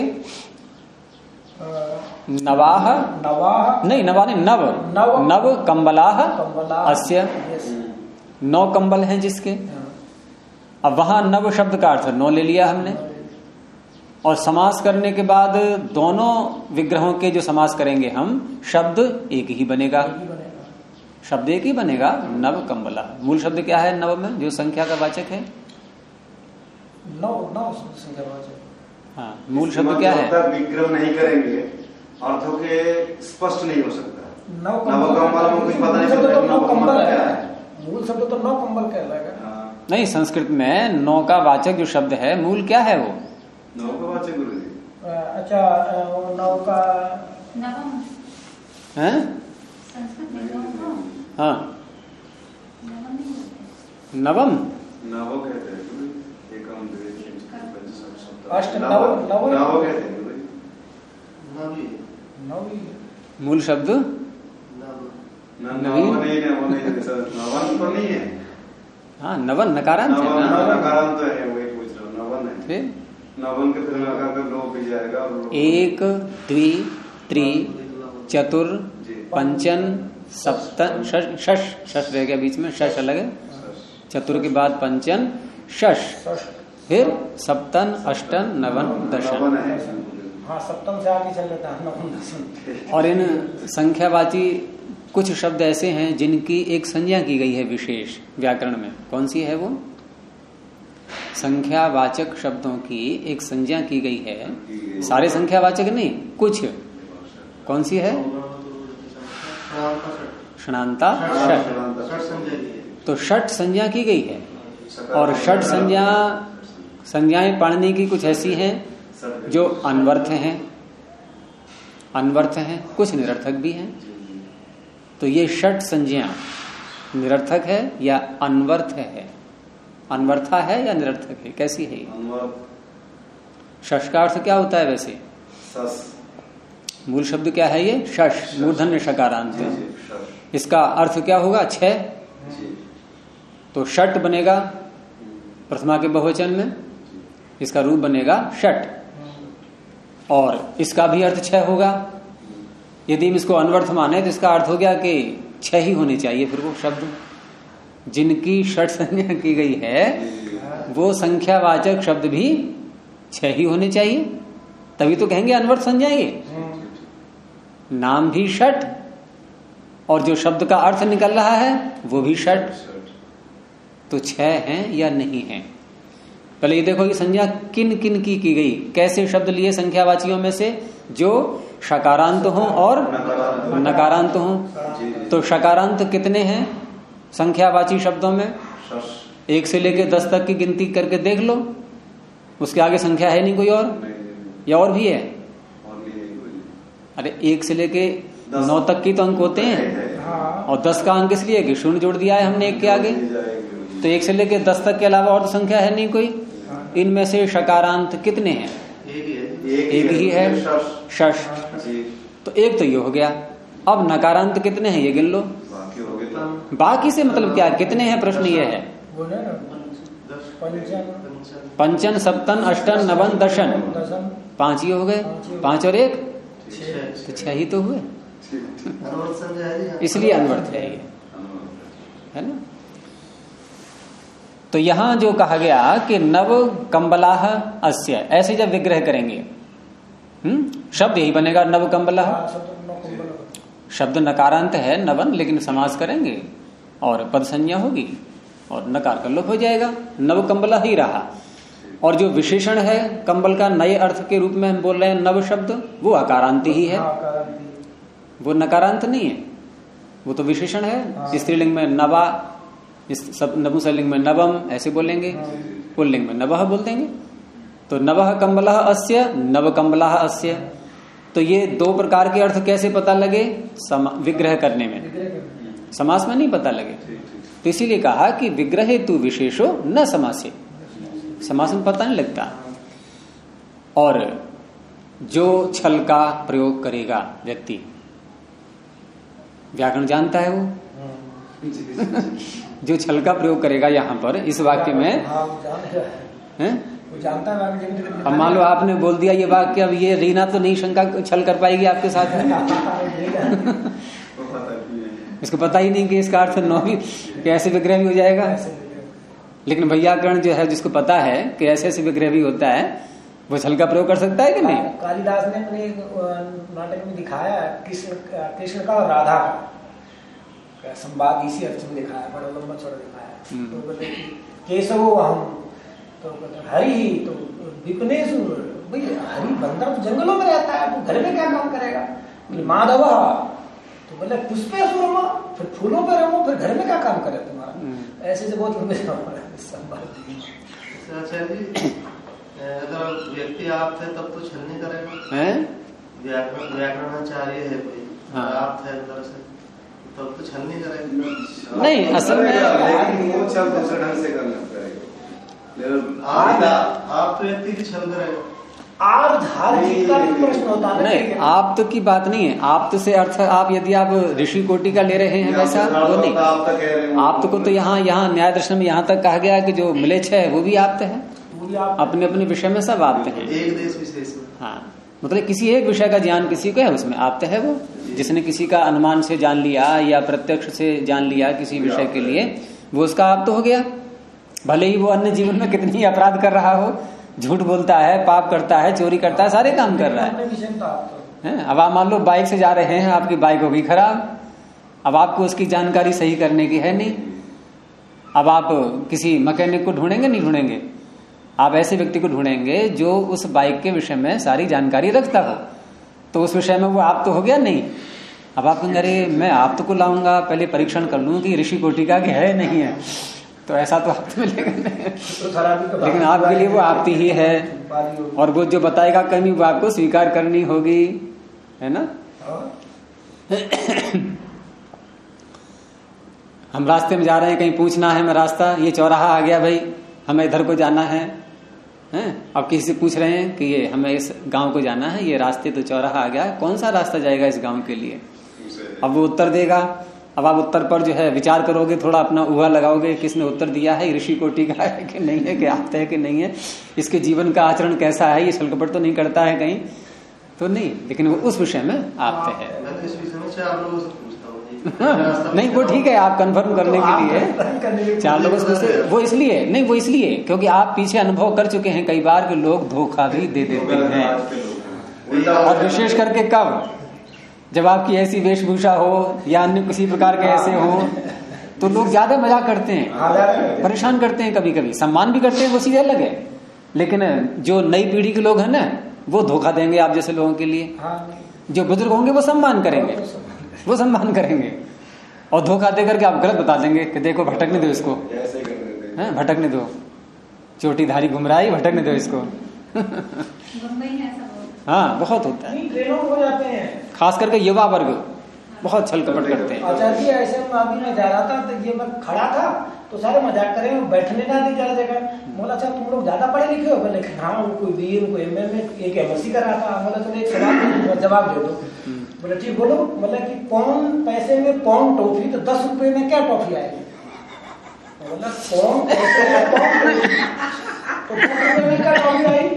नवाह, नहीं नवा नहीं, नव कंबलाह अस्य, 9 कंबल हैं जिसके। अब वहां नव शब्द का अर्थ 9 ले लिया हमने, और समास करने के बाद दोनों विग्रहों के जो समास करेंगे हम, शब्द एक ही बनेगा, शब्द एक ही बनेगा, नव कंबला। मूल शब्द क्या है नव में, जो संख्या का वाचक है? नव संख्या वाचक। हाँ, मूल शब्द क्या है? विग्रह नहीं करेंगे अर्थों के स्पष्ट नहीं हो सकता। नव कंबल में कुछ पता नहीं चलता नव कंबल क्या है। मूल शब्द तो नव कंबल कहलाएगा। नहीं, संस्कृत में 9 का वाचक जो शब्द है, मूल क्या है वो? 9 का वाचक गुरु जी। अच्छा, 9 का नवम है? हाँ, नवम नवो कहते हैं, एकम अष्ट नव कहते हैं। मूल शब्द नवीन नवन तो नहीं है। हाँ, नवन नकारांत है ना? नकारांत तो है, वही पूछ रहा हूँ। नवन है, फिर नवन के फिर लगा कर लोग भी जाएगा। 1 द्वि त्रि चतुर पंचन सप्तन शश रह गया बीच में, शश अलग है, चतुर के बाद पंचन शश, फिर सप्तन अष्टन नवन दशन। हाँ, सप्तम से आगे चल लेता है नवन दशन। और इन संख्यावाची कुछ शब्द ऐसे हैं जिनकी एक संज्ञा की गई है विशेष व्याकरण में। कौन सी है वो? संख्यावाचक शब्दों की एक संज्ञा की गई है, सारे संख्यावाचक नहीं, कुछ। कौन सी है? षणांता तो षट संज्ञा की गई है, और षट संज्ञाएं पाणिनि की कुछ ऐसी हैं जो अनवर्थ हैं, कुछ निरर्थक भी हैं। तो ये षट संज्ञा निरर्थक है या अनवर्थ है? अनवर्था है या निरर्थक है? कैसी है? शश का अर्थ क्या होता है वैसे? मूल शब्द क्या है ये? शश, मूर्धन्य शकारांत। इसका अर्थ क्या होगा? छह। तो षट बनेगा प्रथमा के बहुवचन में, इसका रूप बनेगा षट, और इसका भी अर्थ छह होगा। यदि हम इसको अनवर्थ माने तो इसका अर्थ हो गया कि छह ही होने चाहिए फिर वो शब्द। जिनकी षट संज्ञा की गई है वो संख्यावाचक शब्द भी छह ही होने चाहिए, तभी तो कहेंगे अनवर्थ संज्ञा। ये नाम भी षट और जो शब्द का अर्थ निकल रहा है वो भी षट, तो छह हैं या नहीं है? पहले ये देखो कि संज्ञा किन किन की गई, कैसे शब्द लिए संख्यावाचियों में से? जो शकारांत हो और नकारांत हो। तो शकारांत कितने हैं संख्यावाची शब्दों में? 1 से लेके 10 तक की गिनती करके देख लो, उसके आगे संख्या है नहीं कोई और, या और भी है? अरे 1 से लेके 9 तक की तो अंक होते हैं, और 10 का अंक इसलिए कि शून्य जोड़ दिया है हमने 1 के आगे। तो 1 से लेके 10 तक के अलावा और तो संख्या है नहीं कोई। इनमें से शकारांत कितने हैं? एक ही है, शश। तो एक तो ये हो गया। अब नकारांत कितने हैं ये गिन लो। बाकी से मतलब क्या, कितने हैं? प्रश्न ये है। पंचन, सप्तन, अष्टन, नवन, दशन, 5 ये हो गए। 5 और 1 तो 6 ही तो हुए, इसलिए अनवर्थ है ये, है ना। तो यहां जो कहा गया कि नव कंबलाह अस्य, ऐसे जब विग्रह करेंगे शब्द यही बनेगा नव कंबलाह। शब्द नकारांत है नवन, लेकिन समास करेंगे और पद संज्ञा होगी और नकार का लोप हो जाएगा, नव कंबला ही रहा। और जो विशेषण है कंबल का नए अर्थ के रूप में हम बोल रहे हैं नव शब्द, वो अकारांत ही है, वो नकारांत नहीं है, वो तो विशेषण है। स्त्रीलिंग में नवा, नपुंसकलिंग में नवम ऐसे बोलेंगे, पुल्लिंग में नवः बोल देंगे। तो नवः कंबलः अस्य, नव कंबलाः अस्य। तो ये 2 प्रकार के अर्थ कैसे पता लगे? विग्रह करने में, समास में नहीं पता लगे। तो इसीलिए कहा कि विग्रहे तु विशेषो न समासे, समास में पता नहीं लगता। और जो छल का प्रयोग करेगा व्यक्ति, व्याकरण जानता है वो जो छल का प्रयोग करेगा यहाँ पर इस वाक्य में, अब मान लो आपने बोल दिया ये वाक्य, अब ये रीना तो नहीं शंका छल कर पाएगी आपके साथ इसको पता ही नहीं कि इसका अर्थ नौ भी कैसे विग्रह भी हो जाएगा। लेकिन व्याकरण जो है जिसको पता है कि ऐसे ऐसे विग्रह भी होता है, वो छल का प्रयोग कर सकता है कि नहीं? कालिदास ने अपने नाटक में दिखाया कृष्ण का और राधा का संवाद इसी अर्थ में दिखाया, बड़ा लंबा चौड़ा दिखाया। तो बोले केशवो अहम, तो हरि तो विपिनेशु, भाई हरि बंदर तो जंगलों में रहता है, वो घर में क्या काम करेगा? माधव तो बोले पुष्पे असुरमा, फिर फूलों पे रहो, फिर घर में क्या काम करे तुम्हारा? ऐसे से बहुत लंबे संवाद। अगर व्यक्ति आप थे तब तो छल नहीं करेगा, व्याकरणाचार्य है कोई, आप थे अंदर से तब तो छल नहीं करेगा। नहीं, असल में वो छल दूसरे ढंग से करना पड़ेगा। आप तो व्यक्ति की छल करेगा। आप का भी प्रश्न होता है। नहीं, आप तो की बात नहीं है। आप से अर्थ आप यदि आप ऋषि कोटि का ले रहे हैं वैसा वो नहीं। आप को तो यहाँ न्याय दर्शन में यहाँ तक कहा गया कि जो म्लेच्छ है वो भी आप्त है, अपने अपने विषय में सब आप्त है। एक देश विशेष, हाँ, मतलब किसी एक विषय का ज्ञान किसी को है उसमें आप्त है। वो जिसने किसी का अनुमान से जान लिया या प्रत्यक्ष से जान लिया किसी विषय के लिए, वो उसका आप्त हो गया। भले ही वो अन्य जीवन में कितनी अपराध कर रहा हो, झूठ बोलता है, पाप करता है, चोरी करता है, सारे काम कर रहा है। अब आप मान लो बाइक से जा रहे हैं, आपकी बाइक होगी खराब, अब आपको उसकी जानकारी सही करने की है नहीं। अब आप किसी मैकेनिक को ढूंढेंगे नहीं ढूंढेंगे, आप ऐसे व्यक्ति को ढूंढेंगे जो उस बाइक के विषय में सारी जानकारी रखता हो, तो उस विषय में वो आप तो हो गया नहीं। अब आप कहेंगे अरे मैं आप तो को लाऊंगा, पहले परीक्षण कर लूं कि ऋषि कोटि का कि है नहीं है, तो ऐसा तो आप मिलेगा नहीं। लेकिन आपके लिए वो आपती ही है, और वो जो बताएगा कमी वो आपको स्वीकार करनी होगी, है ना। हम रास्ते में जा रहे हैं, कहीं पूछना है मैं रास्ता, ये चौराहा आ गया भाई, हमें इधर को जाना है, हैं? अब किसी से पूछ रहे हैं कि ये हमें इस गांव को जाना है, ये रास्ते तो चौराहा आ गया, कौन सा रास्ता जाएगा इस गांव के लिए। अब वो उत्तर देगा, अब आप उत्तर पर जो है विचार करोगे, थोड़ा अपना ऊहा लगाओगे, किसने उत्तर दिया है, ऋषि कोटि का है कि नहीं है, कि आता है कि नहीं है, इसके जीवन का आचरण कैसा है, ये छलकपट तो नहीं करता है कहीं, तो नहीं, लेकिन वो उस विषय में आपते है। मैं तो इस विषय में से आप लोगों से पूछता हूँ। नहीं वो ठीक है, आप कंफर्म करने के लिए 4 लोगों से, वो इसलिए नहीं, वो इसलिए क्योंकि आप पीछे अनुभव कर चुके हैं कई बार कि लोग धोखा भी दे देते हैं, और विशेष करके कब, जब आपकी ऐसी वेशभूषा हो या अन्य किसी प्रकार के ऐसे हो, तो लोग ज्यादा मजाक करते हैं, परेशान करते हैं, कभी कभी सम्मान भी करते हैं, वो चीज अलग है, लेकिन जो नई पीढ़ी के लोग हैं ना, वो धोखा देंगे आप जैसे लोगों के लिए। जो बुजुर्ग होंगे वो सम्मान करेंगे, वो सम्मान करेंगे, और धोखा दे करके आप गलत बता देंगे कि देखो भटकने दो इसको, भटकने दो, चोटीधारी घुम रहा है, भटकने दो इसको। हाँ बहुत होता है, हो जाते हैं, खास करके युवा वर्ग बहुत छल कपट करते हैं। अच्छा जी, ऐसे में अभी मैं जा रहा था तो ये मैं खड़ा था तो सारे मजाक करे, बैठने ना दी ज्यादा जगह। बोला अच्छा तुम लोग ज्यादा पढ़े लिखे हो? बोले हाँ, कोई बीए, कोई एमए में, एक एमएससी कर रहा था। बोला चलो एक सवाल जवाब दे दो। बोले ठीक बोलो। मतलब कि पौन पैसे में पौन टॉफी, तो 10 रुपए में क्या टॉफी आएगी? बोला पौन पैसे में पौन तो 10 रुपए में क्या टॉफी आएगी?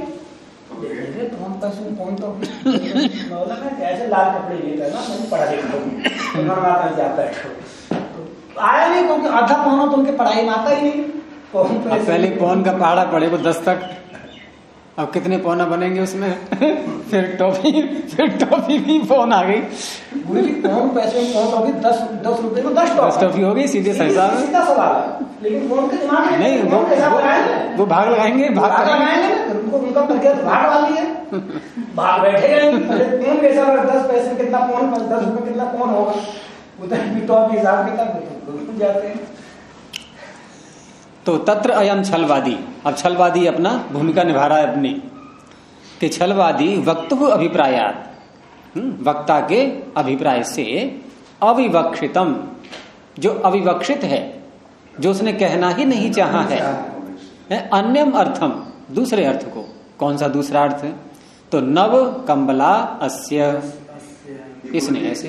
ऐसे लाल कपड़े लेकर ना, मैंने पढ़ा लिखा बैठो आया नहीं, क्योंकि आधा पौना तो उनके पढ़ाई में आता ही नहीं। पहले पौन का पहाड़ा पड़े वो 10 तक, अब कितने पौना बनेंगे उसमें? फिर टॉफी भी पौन आ गई। पौन पैसे में पौन टॉफी 10 रुपए में 10 टॉफी हो गई, सीधे सीधा सवाल है। लेकिन पौन के दिमाग में नहीं, वो भाग लगाएंगे, उनको उनका भाग वाली है, भाग बैठेगा कौन कैसा 10 पैसे में कितना पौन, 10 रुपए कितना पौन होगा, उधर टॉफी हिसाब किताब जाते हैं। तो तत्र अयम छलवादी, अब छलवादी अपना भूमिका निभा रहा है अपनी, कि छलवादी वक्तु अभिप्रायात, वक्ता के अभिप्राय से अविवक्षितम, जो अविवक्षित है, जो उसने कहना ही नहीं चाहा है, अन्यम अर्थम, दूसरे अर्थ को। कौन सा दूसरा अर्थ? तो नव कंबला अस्य, इसने ऐसे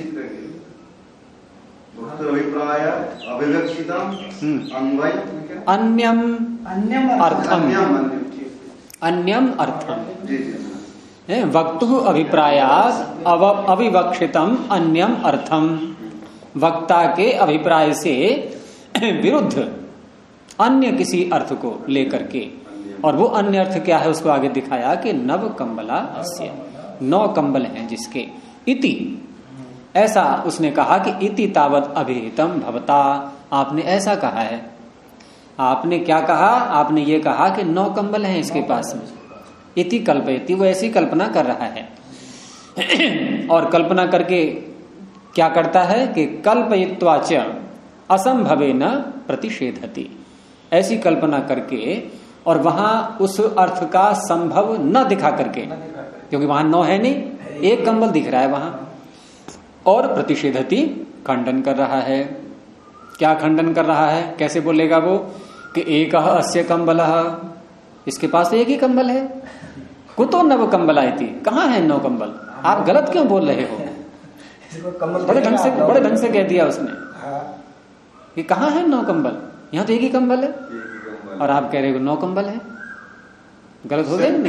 अन्यम अर्थम, अन्यम अर्थम, वक्तु अभिप्रायात अविवक्षितम अन्यम अर्थम, वक्ता के अभिप्राय से विरुद्ध अन्य किसी अर्थ को लेकर के, और वो अन्य अर्थ क्या है उसको आगे दिखाया कि नव कंबला अस्य, 9 कंबल हैं जिसके, इति, ऐसा उसने कहा कि इति तावत अभिहितम भवता, आपने ऐसा कहा है। आपने क्या कहा? आपने ये कहा कि 9 कंबल हैं इसके पास में, इति कल्पयति, वो ऐसी कल्पना कर रहा है। और कल्पना करके क्या करता है कि कल्पयित्वा च असंभवेन प्रतिषेधति, ऐसी कल्पना करके और वहां उस अर्थ का संभव न दिखा करके, क्योंकि वहां 9 है नहीं, 1 कंबल दिख रहा है वहां, और प्रतिषेधति, खंडन कर रहा है। क्या खंडन कर रहा है? कैसे बोलेगा वो कि एक अस्य कंबल, इसके पास तो 1 ही कंबल है, कुतो नव कंबलायति, कहाँ है 9 कंबल? आप गलत क्यों बोल रहे हो? बड़े ढंग से कह दिया उसने कि कहाँ है 9 कंबल, यहाँ तो 1 ही कंबल है, और आप कह रहे हो 9 कंबल है। गलत हो गया नहीं?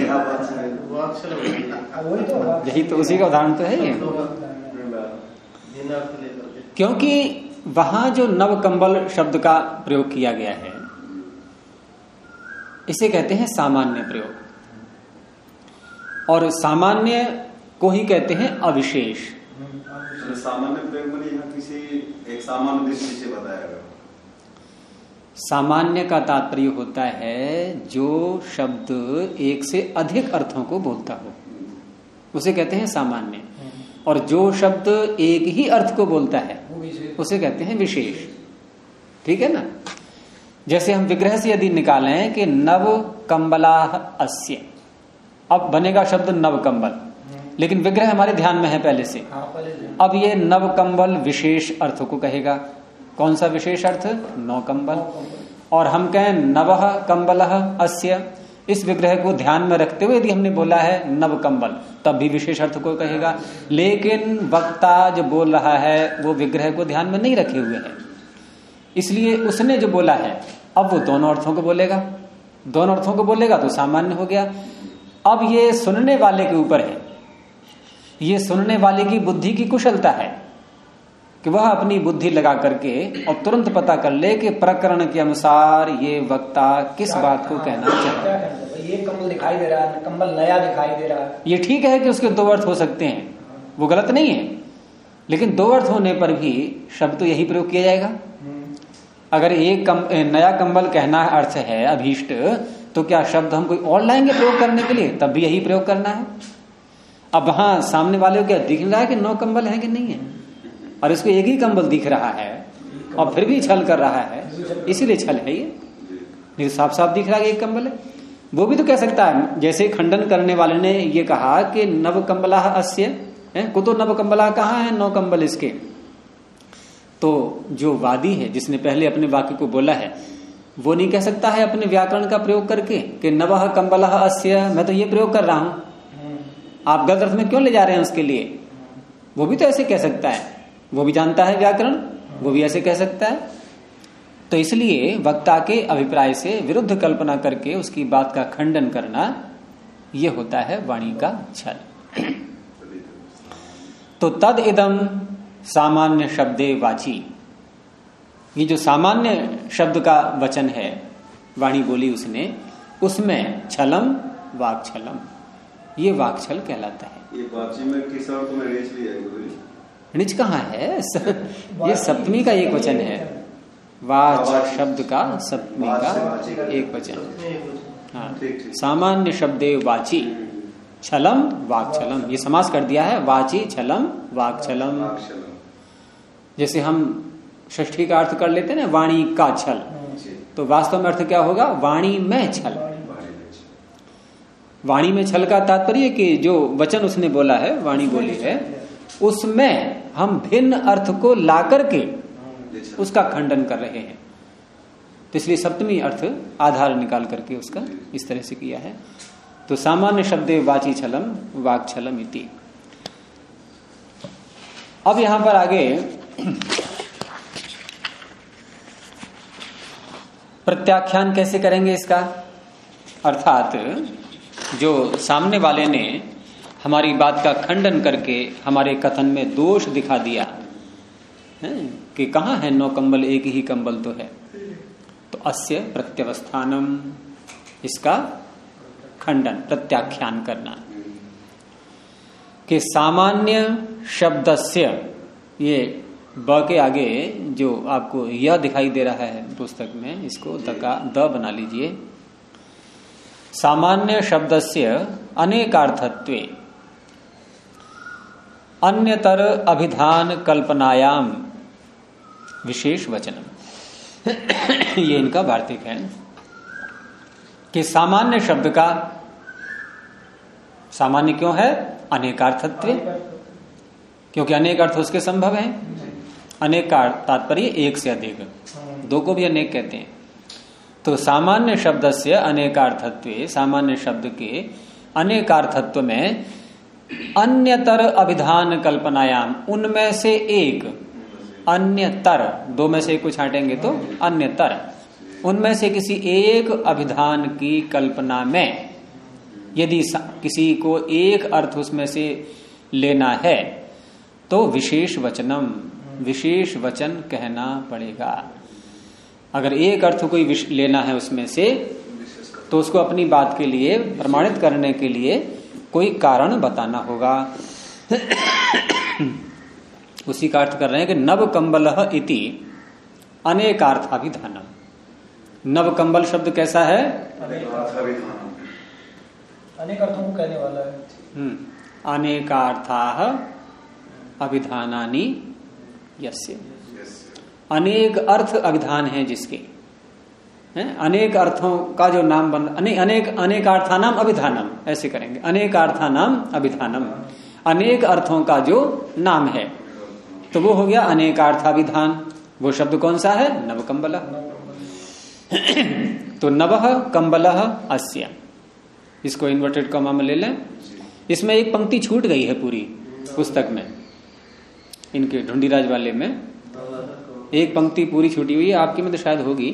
यही तो उसी का उदाहरण तो है ये, क्योंकि वहां जो नव कंबल शब्द का प्रयोग किया गया है, इसे कहते हैं सामान्य प्रयोग, और सामान्य को ही कहते हैं अविशेष। सामान्य प्रयोग में यहाँ किसी एक सामान्य उद्देश्य से बताया गया। सामान्य का तात्पर्य होता है जो शब्द 1 से अधिक अर्थों को बोलता हो, उसे कहते हैं सामान्य। और जो शब्द एक ही अर्थ को बोलता है वो विशेष। उसे कहते हैं विशेष। ठीक है ना। जैसे हम विग्रह से यदि निकालें कि नव कंबलाह अस्य, अब बनेगा शब्द नव कंबल, लेकिन विग्रह हमारे ध्यान में है पहले से। हाँ, पहले से। अब ये नव कंबल विशेष अर्थ को कहेगा। कौन सा विशेष अर्थ? नौ कंबल। और हम कहें नवः कंबलः अस्य, इस विग्रह को ध्यान में रखते हुए यदि हमने बोला है नव कंबल, तब भी विशेष अर्थ को कहेगा। लेकिन वक्ता जो बोल रहा है वो विग्रह को ध्यान में नहीं रखे हुए है, इसलिए उसने जो बोला है अब वो दोनों अर्थों को बोलेगा। दोनों अर्थों को बोलेगा तो सामान्य हो गया। अब ये सुनने वाले के ऊपर है, ये सुनने वाले की बुद्धि की कुशलता है कि वह अपनी बुद्धि लगा करके और तुरंत पता कर ले कि प्रकरण के अनुसार ये वक्ता किस बात को कहना चाहता है। ये कंबल दिखाई दे रहा है, कंबल नया दिखाई दे रहा है। ये ठीक है कि उसके दो अर्थ हो सकते हैं, वो गलत नहीं है, लेकिन दो अर्थ होने पर भी शब्द तो यही प्रयोग किया जाएगा। अगर एक नया कंबल कहना अर्थ है अभीष्ट, तो क्या शब्द हम कोई और लाएंगे प्रयोग करने के लिए? तब भी यही प्रयोग करना है। अब वहां सामने वाले को क्या दिख रहा है कि 9 कंबल है कि नहीं है, और इसको एक ही कंबल दिख रहा है और फिर भी छल कर रहा है, इसीलिए छल है ये। नहीं साफ साफ दिख रहा है एक कंबल है। वो भी तो कह सकता है, जैसे खंडन करने वाले ने ये कहा कि नव कंबला अस्य को, तो नव कंबला कहाँ है? 9 कंबल इसके। तो जो वादी है जिसने पहले अपने वाक्य को बोला है वो नहीं कह सकता है अपने व्याकरण का प्रयोग करके कि नवः कंबलः अस्य, मैं तो ये प्रयोग कर रहा हूं, आप गलत अर्थ में क्यों ले जा रहे हैं उसके लिए? वो भी तो ऐसे कह सकता है, वो भी जानता है व्याकरण, वो भी ऐसे कह सकता है। तो इसलिए वक्ता के अभिप्राय से विरुद्ध कल्पना करके उसकी बात का खंडन करना, ये होता है वाणी का छल। तो तद इदम सामान्य शब्दे वाची, ये जो सामान्य शब्द का वचन है, वाणी बोली उसने, उसमें छलम वाक छलम, ये वाक छल कहलाता है। ये वाची में किस अर्थ में ऋच लिया है गुरुजी? ऋच कहाँ है? ये सप्तमी का एक वचन है, वाच शब्द का सप्तमी का एक वचन। हाँ, सामान्य शब्दे वाची छलम वाक छलम, ये समास कर दिया है, वाची छलम वाक छलम। जैसे हम षष्ठी का अर्थ कर लेते हैं ना, वाणी का छल, तो वास्तव में अर्थ क्या होगा? वाणी में छल। वाणी में छल का तात्पर्य कि जो वचन उसने बोला है, वाणी बोली है, उसमें हम भिन्न अर्थ को ला करके उसका खंडन कर रहे हैं। तो इसलिए सप्तमी अर्थ आधार निकाल करके उसका इस तरह से किया है। तो सामान्य शब्दे वाची छलम वाक छलम इति। अब यहां पर आगे प्रत्याख्यान कैसे करेंगे इसका, अर्थात जो सामने वाले ने हमारी बात का खंडन करके हमारे कथन में दोष दिखा दिया है कि कहाँ है 9 कंबल, एक ही कंबल तो है, तो अस्य प्रत्यवस्थानम, इसका खंडन प्रत्याख्यान करना कि सामान्य शब्दस्य, ये ब के आगे जो आपको यह दिखाई दे रहा है पुस्तक में, इसको द बना लीजिए। सामान्य शब्दस्य अनेकार्थत्वे अन्यतर अभिधान कल्पनायाम विशेष वचनम, ये इनका वार्तिक है कि सामान्य शब्द का, सामान्य क्यों है? अनेकार्थत्व, क्योंकि अनेक अर्थ उसके संभव हैं। अनेक का तात्पर्य एक से अधिक, 2 को भी अनेक कहते हैं। तो सामान्य शब्द से अनेकार्थत्व, सामान्य शब्द के अनेकार्थत्व में अन्यतर अभिधान कल्पनायाम, उनमें से एक, अन्यतर 2 में से एक को छांटेंगे तो अन्यतर, उनमें से किसी एक अभिधान की कल्पना में यदि किसी को एक अर्थ उसमें से लेना है तो विशेष वचनम, विशेष वचन कहना पड़ेगा। अगर एक अर्थ कोई लेना है उसमें से, तो उसको अपनी बात के लिए प्रमाणित करने के लिए कोई कारण बताना होगा। उसी का अर्थ कर रहे हैं कि नव कंबलः इति अनेकार्थाभिधानम। नव कंबल शब्द कैसा है? अनेक अर्थों को कहने वाला है। अनेकार्थाः अभिधानानि यस्य, अनेक अर्थ अभिधान है जिसके, अनेक अर्थों का जो नाम बन, अनेकार्थानाम अभिधानम, ऐसे करेंगे, अनेकार्थानाम अभिधानम, अनेक अर्थों का जो नाम है, तो वो हो गया अनेकार्थाभिधान। वो शब्द कौन सा है? नवकंबलः। तो नवः कंबलः अस्य, इसको इन्वर्टेड कॉमा में ले लें। इसमें एक पंक्ति छूट गई है पूरी पुस्तक में, इनके ढूंढीराज वाले में एक पंक्ति पूरी छूटी हुई है, आपकी में तो शायद होगी।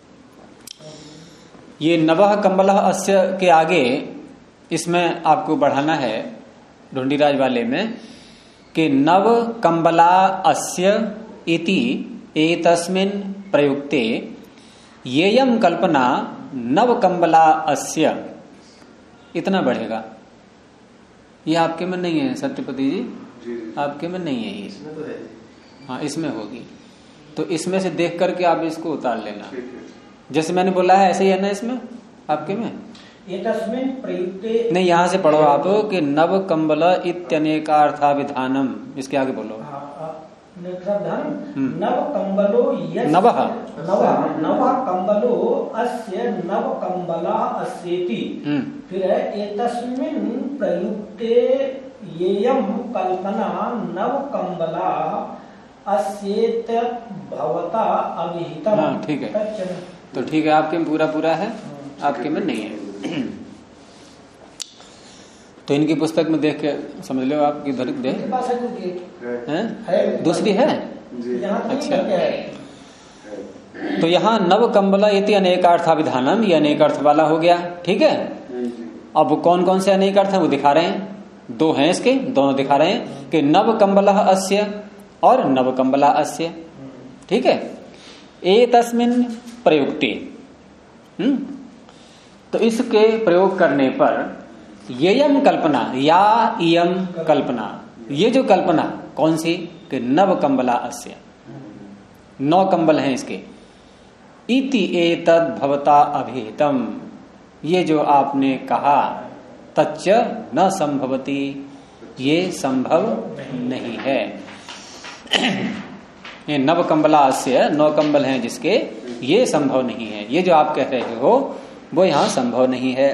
ये नवः कंबलः अस्य के आगे इसमें आपको बढ़ाना है ढूंढीराज वाले में कि नव कंबला अस्य इति एतस्मिन् प्रयुक्ते येयम कल्पना नव कंबला अस्य, इतना बढ़ेगा। ये आपके में नहीं है सत्यपति जी, आपके में नहीं है ये, हाँ इसमें होगी। तो इसमें से देख करके आप इसको उतार लेना, जैसे मैंने बोला है ऐसे ही है ना इसमें आपके में। एतस्मिन् प्रयुक्ते, नहीं यहाँ से पढ़ो आप कि नव कंबल इत्यनेकार्थाभिधानम, इसके आगे बोलो। नव कंबलो नवः नवः कंबलो अस्य नव कंबला अस्येति, फिर है एतस्मिन् प्रयुक्ते येयम कल्पना नव कंबला अस्येत भवता अभिहितम्। हाँ ठीक है, तो ठीक है, आपके में पूरा है, आपके में नहीं है। तो इनकी पुस्तक में देख के समझ लो आप कि धरित दे है, दूसरी है। अच्छा, तो यहाँ नव कंबला इति अनेकार्थाभिधानम, ये अनेक अर्थ वाला हो गया। ठीक है, अब कौन कौन से अनेक अर्थ है वो दिखा रहे हैं, दो हैं इसके, दोनों दिखा रहे हैं कि नव कंबला अस्य और नव कंबला अस्य। ठीक है, एतस्मिन् प्रयुक्ते, तो इसके प्रयोग करने पर येयम कल्पना या इयम कल्पना, ये जो कल्पना कौन सी कि नव कंबला अस्य, 9 कंबल हैं इसके, इति एतद् भवता अभिहितम, ये जो आपने कहा तच्च न संभवति, ये संभव नहीं है। ये नव कंबला अस्य, 9 कंबल हैं जिसके, ये संभव नहीं है, ये जो आप कह रहे हो वो यहां संभव नहीं है।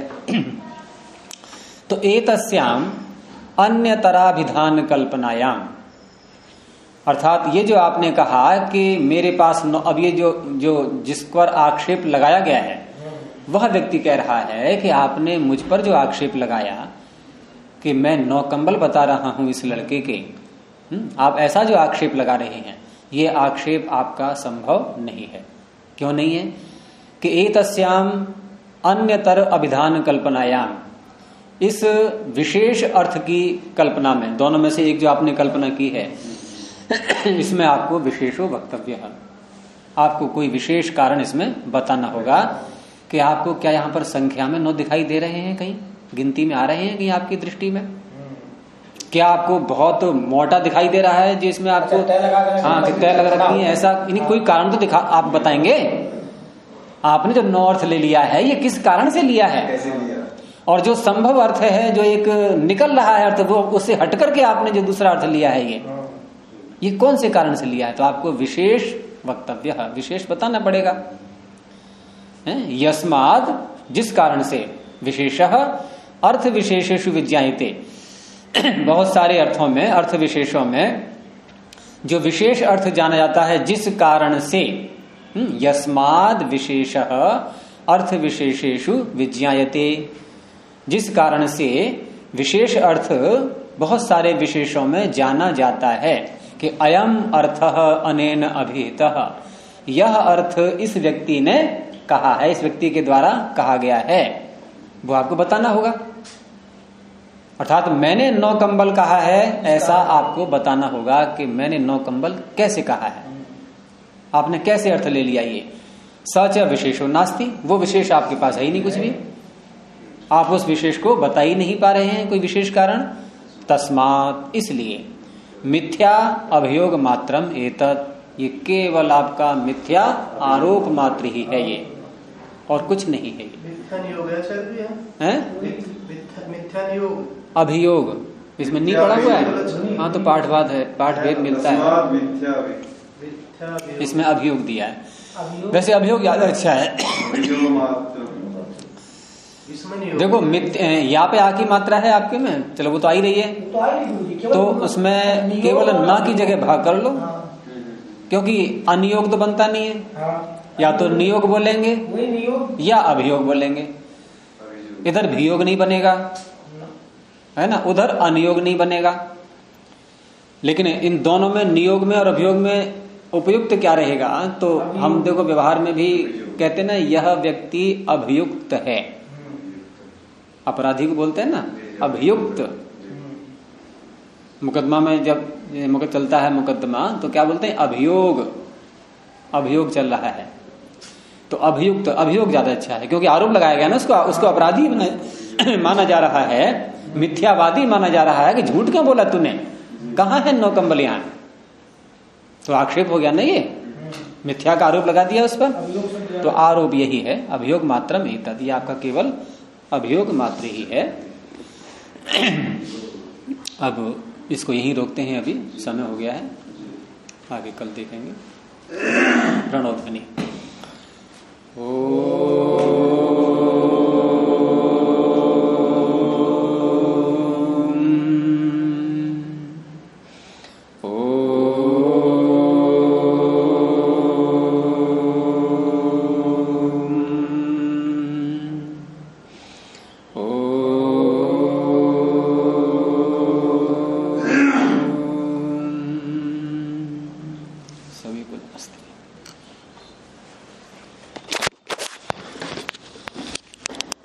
तो एतस्याम अन्यतराभिधान कल्पनायाम, अर्थात ये जो आपने कहा कि मेरे पास अब ये जो जिस पर आक्षेप लगाया गया है वह व्यक्ति कह रहा है कि आपने मुझ पर जो आक्षेप लगाया कि मैं 9 कंबल बता रहा हूं इस लड़के के, आप ऐसा जो आक्षेप लगा रहे हैं, ये आक्षेप आपका संभव नहीं है। क्यों नहीं है? कि एतस्याम अन्यतर अभिधान कल्पनायाम, इस विशेष अर्थ की कल्पना में, दोनों में से एक जो आपने कल्पना की है इसमें आपको विशेषो वक्तव्य है, आपको कोई विशेष कारण इसमें बताना होगा कि आपको क्या यहाँ पर संख्या में 9 दिखाई दे रहे हैं, कहीं गिनती में आ रहे हैं कहीं आपकी दृष्टि में? क्या आपको बहुत मोटा दिखाई दे रहा है जिसमें आपको हाँ तय लग रखी है? ऐसा कोई कारण तो दिखा, आप बताएंगे। आपने जो 9 अर्थ ले लिया है ये किस कारण से लिया है, और जो संभव अर्थ है जो एक निकल रहा है अर्थ, वो उससे हट करके आपने जो दूसरा अर्थ लिया है ये कौन से कारण से लिया है? तो आपको विशेष वक्तव्य, विशेष बताना पड़ेगा। यस्माद्, जिस कारण से, विशेषः अर्थ विशेषेषु विज्ञायते, बहुत सारे अर्थों में, अर्थ विशेषों में जो विशेष अर्थ जाना जाता है जिस कारण से, यस्माद् विशेषः अर्थ विशेषेषु विज्ञायते, जिस कारण से विशेष अर्थ बहुत सारे विशेषों में जाना जाता है कि अयम अर्थः अनेन अभिहितः, यह अर्थ इस व्यक्ति ने कहा है, इस व्यक्ति के द्वारा कहा गया है, वो आपको बताना होगा। अर्थात मैंने 9 कंबल कहा है, ऐसा आपको बताना होगा कि मैंने 9 कंबल कैसे कहा है, आपने कैसे अर्थ ले लिया। ये सच विशेषो नास्ति, वो विशेष आपके पास है ही नहीं कुछ भी, आप उस विशेष को बता ही नहीं पा रहे हैं कोई विशेष कारण। तस्मात्, इसलिए मिथ्या अभियोग मात्रम एतत्, ये केवल आपका मिथ्या आरोप मात्र ही है ये, और कुछ नहीं है ये। मिथ्या नियोग है शायद भी है? मिथ्या नियोग, अभियोग, इसमें नहीं पढ़ा हुआ है। हाँ तो पाठवाद है, पाठभेद मिलता है, इसमें अभियोग दिया है। वैसे अभियोग ज्यादा अच्छा है। देखो यहाँ पे आ की मात्रा है आपके में, चलो वो तो आ ही रही है, तो उसमें केवल ना की जगह भाग कर लो, क्योंकि अनियोग तो बनता नहीं है। या तो नियोग बोलेंगे या अभियोग बोलेंगे। इधर वियोग नहीं बनेगा, है ना, उधर अनियोग नहीं बनेगा। लेकिन इन दोनों में, नियोग में और अभियोग में उपयुक्त क्या रहेगा? तो हम देखो व्यवहार में भी कहते हैं ना, यह व्यक्ति अभियुक्त है। अपराधी को बोलते हैं ना अभियुक्त। मुकदमा में जब चलता है मुकदमा, तो क्या बोलते हैं? अभियोग, अभियोग चल रहा है। तो अभियुक्त, अभियोग ज्यादा अच्छा है, क्योंकि आरोप लगाया गया ना उसको अपराधी माना जा रहा है, मिथ्यावादी माना जा रहा है कि झूठ क्यों बोला तूने, कहाँ है नौकम्बलियान। तो आक्षेप हो गया ना, ये मिथ्या का आरोप लगा दिया उस पर, तो आरोप यही है। अभियोग मात्रम एतत्, ये आपका केवल अभियोग मात्र ही है। अब इसको यहीं रोकते हैं, अभी समय हो गया है, आगे कल देखेंगे। प्रणव ध्वनि। ओ